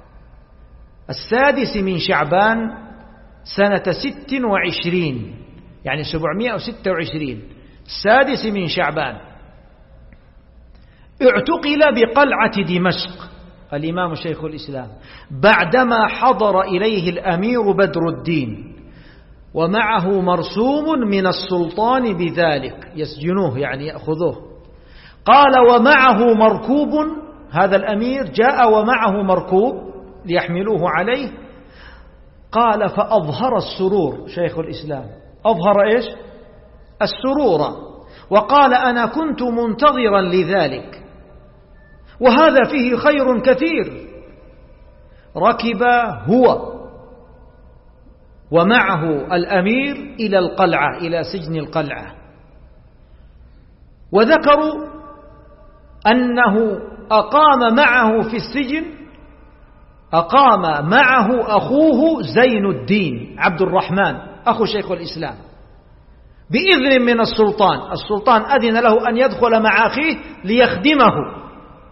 6 من شعبان سنة 26 يعني 726 6 من شعبان اعتقل بقلعة دمشق الإمام شيخ الإسلام بعدما حضر إليه الأمير بدر الدين ومعه مرسوم من السلطان بذلك، يسجنوه يعني يأخذوه. قال: ومعه مركوب، هذا الأمير جاء ومعه مركوب ليحملوه عليه. قال: فأظهر السرور، شيخ الإسلام أظهر إيش؟ السرور، وقال: أنا كنت منتظرا لذلك وهذا فيه خير كثير. ركب هو ومعه الأمير إلى القلعة، إلى سجن القلعة، وذكروا أنه أقام معه في السجن أخوه زين الدين عبد الرحمن أخو شيخ الإسلام بإذن من السلطان أذن له أن يدخل مع أخيه ليخدمه.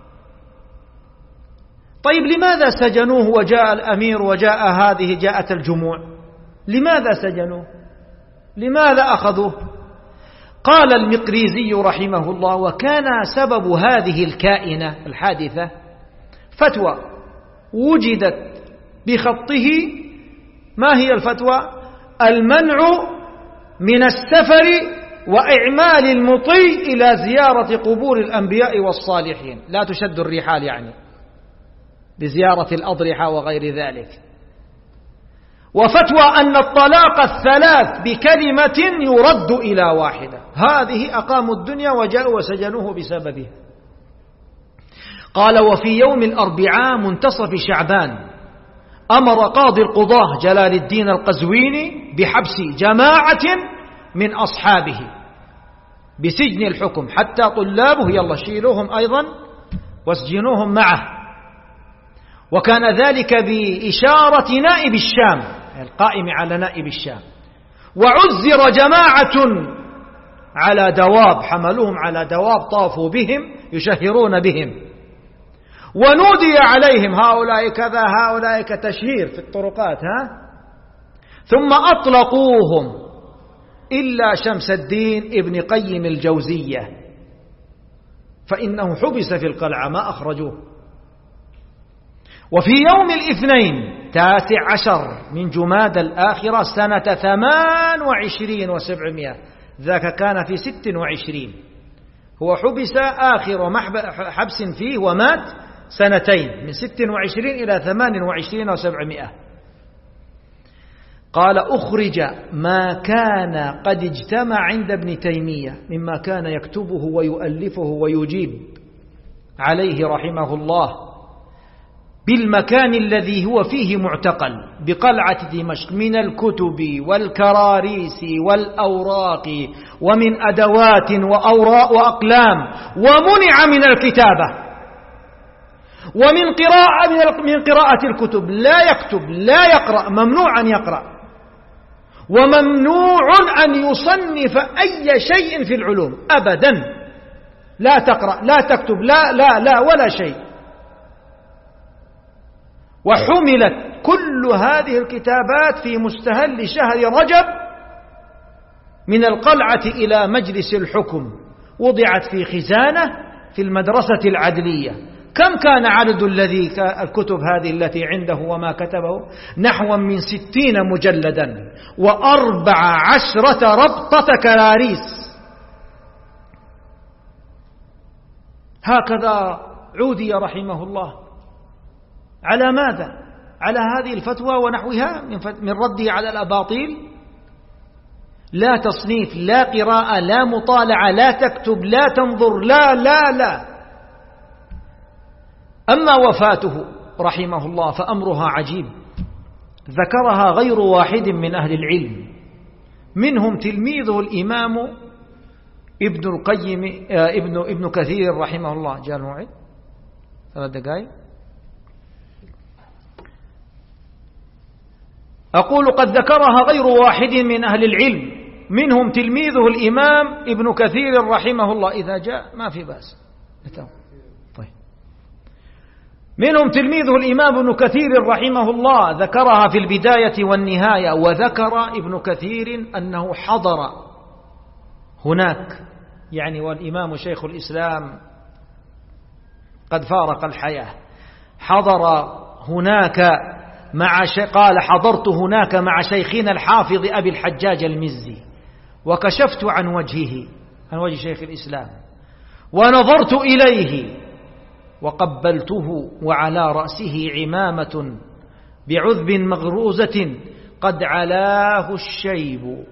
طيب لماذا سجنوه وجاء الأمير وجاء جاءت الجموع؟ لماذا سجنوه؟ لماذا أخذوه؟ قال المقريزي رحمه الله: وكان سبب هذه الكائنة الحادثة فتوى وجدت بخطه. ما هي الفتوى؟ المنع من السفر وإعمال المطي إلى زيارة قبور الأنبياء والصالحين، لا تشد الرحال يعني بزيارة الأضرحة وغير ذلك. وفتوى أن الطلاق 3 بكلمة يرد إلى واحدة، هذه أقاموا الدنيا وجاءوا وسجنوه بسببها. قال: وفي يوم الأربعاء منتصف شعبان أمر قاضي القضاة جلال الدين القزويني بحبس جماعة من أصحابه بسجن الحكم، حتى طلابه يلا شيلوهم أيضا واسجنوهم معه. وكان ذلك بإشارة نائب الشام القائم على نائب الشام. وعزر جماعة على دواب، حملوهم على دواب طافوا بهم يشهرون بهم، ونودي عليهم هؤلاء كذا هؤلاء كتشهير في الطرقات ثم أطلقوهم إلا شمس الدين ابن قيم الجوزية، فإنه حبس في القلعة ما أخرجوه. وفي يوم الاثنين 19 من جماد الآخرة سنة 28 و700، ذاك كان في 26، هو حبس آخر حبس فيه ومات سنتين من 26 إلى 28 و700. قال أخرج ما كان قد اجتمع عند ابن تيمية مما كان يكتبه ويؤلفه ويجيب عليه رحمه الله بالمكان الذي هو فيه معتقل بقلعة دمشق من الكتب والكراريس والأوراق ومن أدوات وأوراق وأقلام، ومنع من الكتابة ومن قراءة الكتب، لا يكتب لا يقرأ، ممنوع أن يقرأ، وممنوع أن يصنف أي شيء في العلوم أبدا، لا تقرأ لا تكتب لا ولا شيء. وحملت كل هذه الكتابات في مستهل شهر رجب من القلعة إلى مجلس الحكم، وضعت في خزانة في المدرسة العدلية. كم كان عدد الكتب هذه التي عنده وما كتبه؟ نحو من 60 مجلدا و14 ربطة كراريس. هكذا عودي رحمه الله على ماذا؟ على هذه الفتوى ونحوها من رده على الأباطيل. لا تصنيف لا قراءة لا مطالعة لا تكتب لا تنظر لا. أما وفاته رحمه الله فأمرها عجيب، ذكرها غير واحد من أهل العلم، منهم تلميذه الإمام ابن القيم ابن كثير رحمه الله. جاء الموعد 3 دقائق. أقول قد ذكرها غير واحد من أهل العلم، منهم تلميذه الإمام ابن كثير رحمه الله. إذا جاء ما في بأس. طيب. منهم تلميذه الإمام ابن كثير رحمه الله، ذكرها في البداية والنهاية. وذكر ابن كثير أنه حضر هناك، يعني والإمام شيخ الإسلام قد فارق الحياة، حضر هناك قال حضرت هناك مع شيخنا الحافظ أبي الحجاج المزي، وكشفت عن وجهه، عن وجه شيخ الإسلام، ونظرت إليه وقبلته، وعلى رأسه عمامة بعذب مغروزة قد علاه الشيب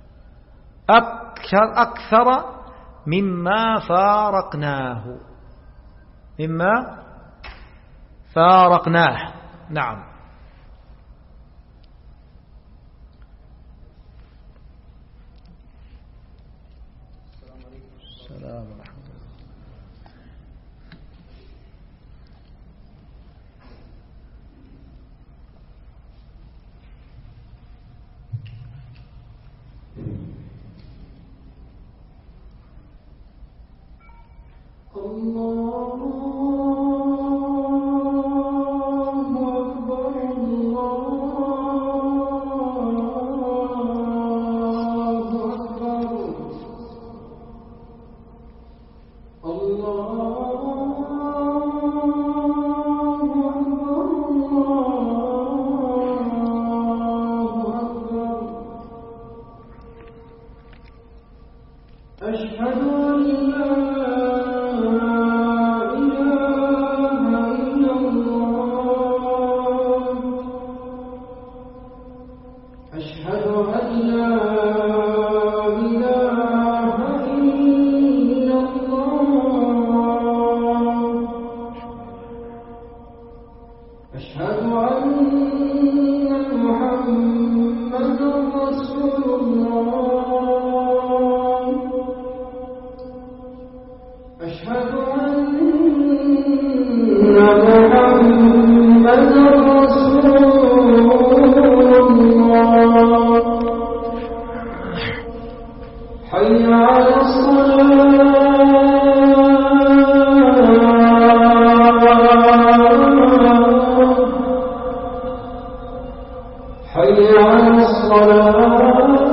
أكثر مما فارقناه. نعم. السلام ورحمة الله. أشهد أن حي على الصلاة حي على الصلاة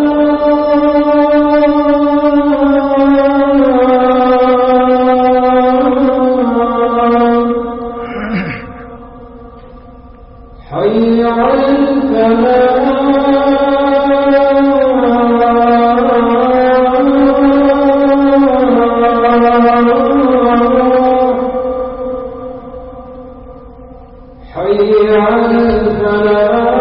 حي على الفلاح حي على الفلاح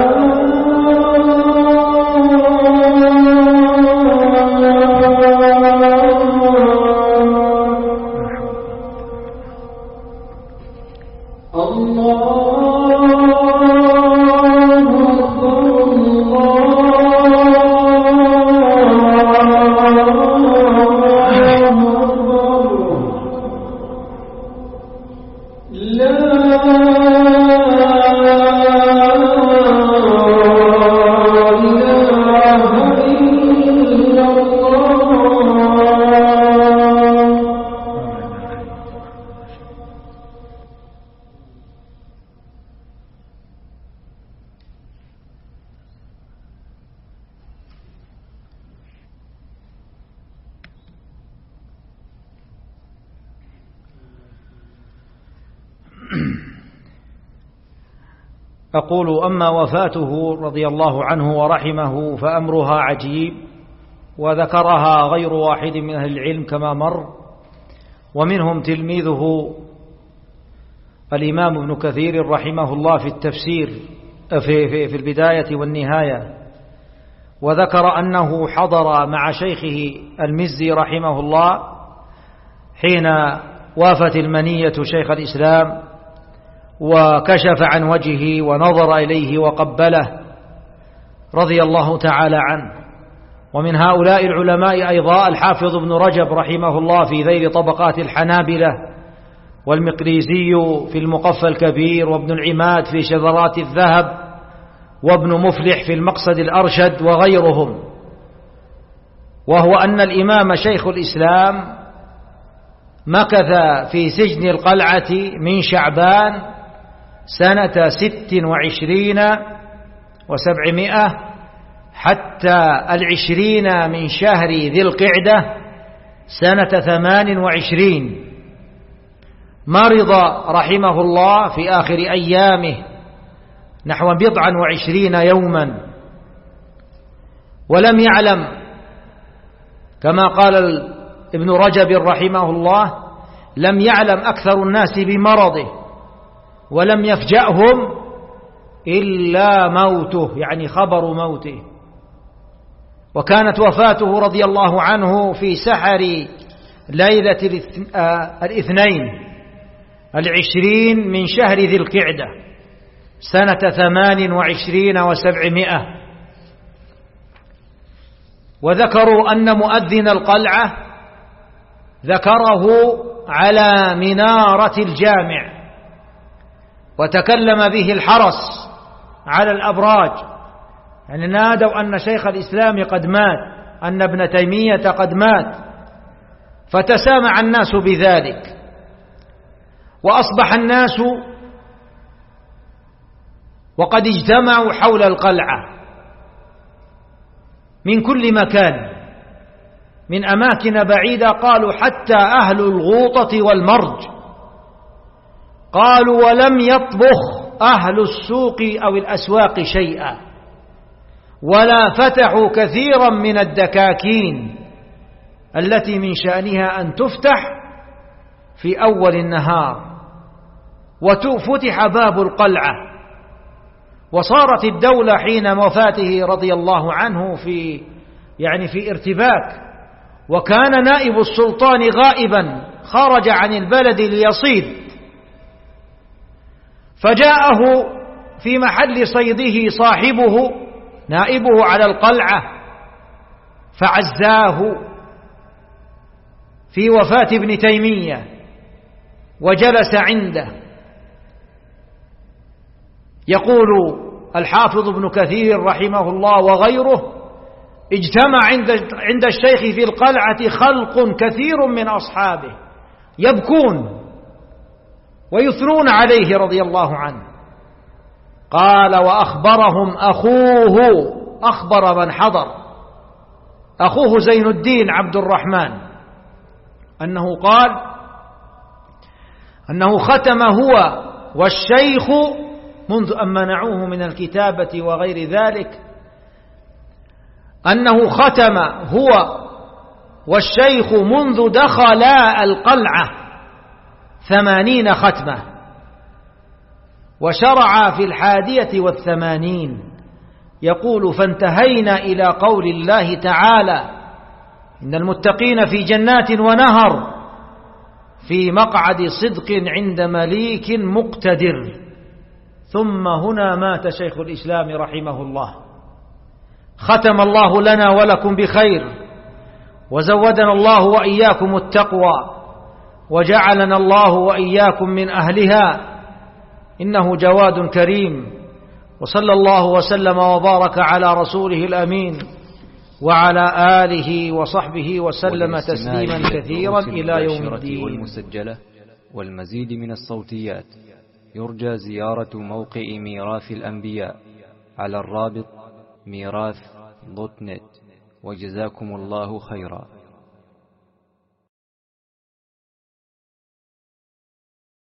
أقول: أما وفاته رضي الله عنه ورحمه فأمرها عجيب، وذكرها غير واحد من أهل العلم كما مر، ومنهم تلميذه الإمام ابن كثير رحمه الله في التفسير في البداية والنهاية، وذكر أنه حضر مع شيخه المزي رحمه الله حين وافت المنية شيخ الإسلام، وكشف عن وجهه ونظر إليه وقبله رضي الله تعالى عنه. ومن هؤلاء العلماء أيضا الحافظ ابن رجب رحمه الله في ذيل طبقات الحنابلة، والمقريزي في المقفى الكبير، وابن العماد في شذرات الذهب، وابن مفلح في المقصد الأرشد، وغيرهم. وهو أن الإمام شيخ الإسلام مكث في سجن القلعة من شعبان سنة 26 و700 حتى 20 من شهر ذي القعدة سنة 28. مرض رحمه الله في آخر أيامه نحو 27 يوما، ولم يعلم كما قال ابن رجب رحمه الله: لم يعلم أكثر الناس بمرضه ولم يفجأهم إلا موته، يعني خبر موته. وكانت وفاته رضي الله عنه في سحر ليلة 22 من شهر ذي القعدة سنة 28 و700. وذكروا أن مؤذن القلعة ذكره على منارة الجامع، وتكلم به الحرس على الأبراج، يعني نادوا أن شيخ الإسلام قد مات، أن ابن تيمية قد مات، فتسامع الناس بذلك، وأصبح الناس وقد اجتمعوا حول القلعة من كل مكان، من أماكن بعيدة. قالوا حتى أهل الغوطة والمرج، قالوا ولم يطبخ أهل السوق أو الأسواق شيئا، ولا فتحوا كثيرا من الدكاكين التي من شأنها أن تفتح في أول النهار، وفتح باب القلعة. وصارت الدولة حين وفاته رضي الله عنه في ارتباك، وكان نائب السلطان غائبا خرج عن البلد ليصيد، فجاءه في محل صيده صاحبه نائبه على القلعة فعزاه في وفاة ابن تيمية وجلس عنده. يقول الحافظ ابن كثير رحمه الله وغيره: اجتمع عند الشيخ في القلعة خلق كثير من أصحابه يبكون ويثنون عليه رضي الله عنه. قال: وأخبرهم أخوه، أخبر من حضر، أخوه زين الدين عبد الرحمن، أنه قال أنه ختم هو والشيخ منذ أن منعوه من الكتابة وغير ذلك، أنه ختم هو والشيخ منذ دخلا القلعة 80 ختمة، وشرع في 81. يقول: فانتهينا إلى قول الله تعالى: إن المتقين في جنات ونهر في مقعد صدق عند مليك مقتدر. ثم هنا مات شيخ الإسلام رحمه الله. ختم الله لنا ولكم بخير، وزودنا الله وإياكم التقوى، وجعلنا الله وإياكم من أهلها، إنه جواد كريم. وصلى الله وسلم وبارك على رسوله الأمين وعلى آله وصحبه وسلم تسليما كثيرا إلى يوم الدين. والمسجلة والمزيد من الصوتيات يرجى زيارة موقع ميراث الأنبياء على الرابط ميراث.net. وجزاكم الله خيرا.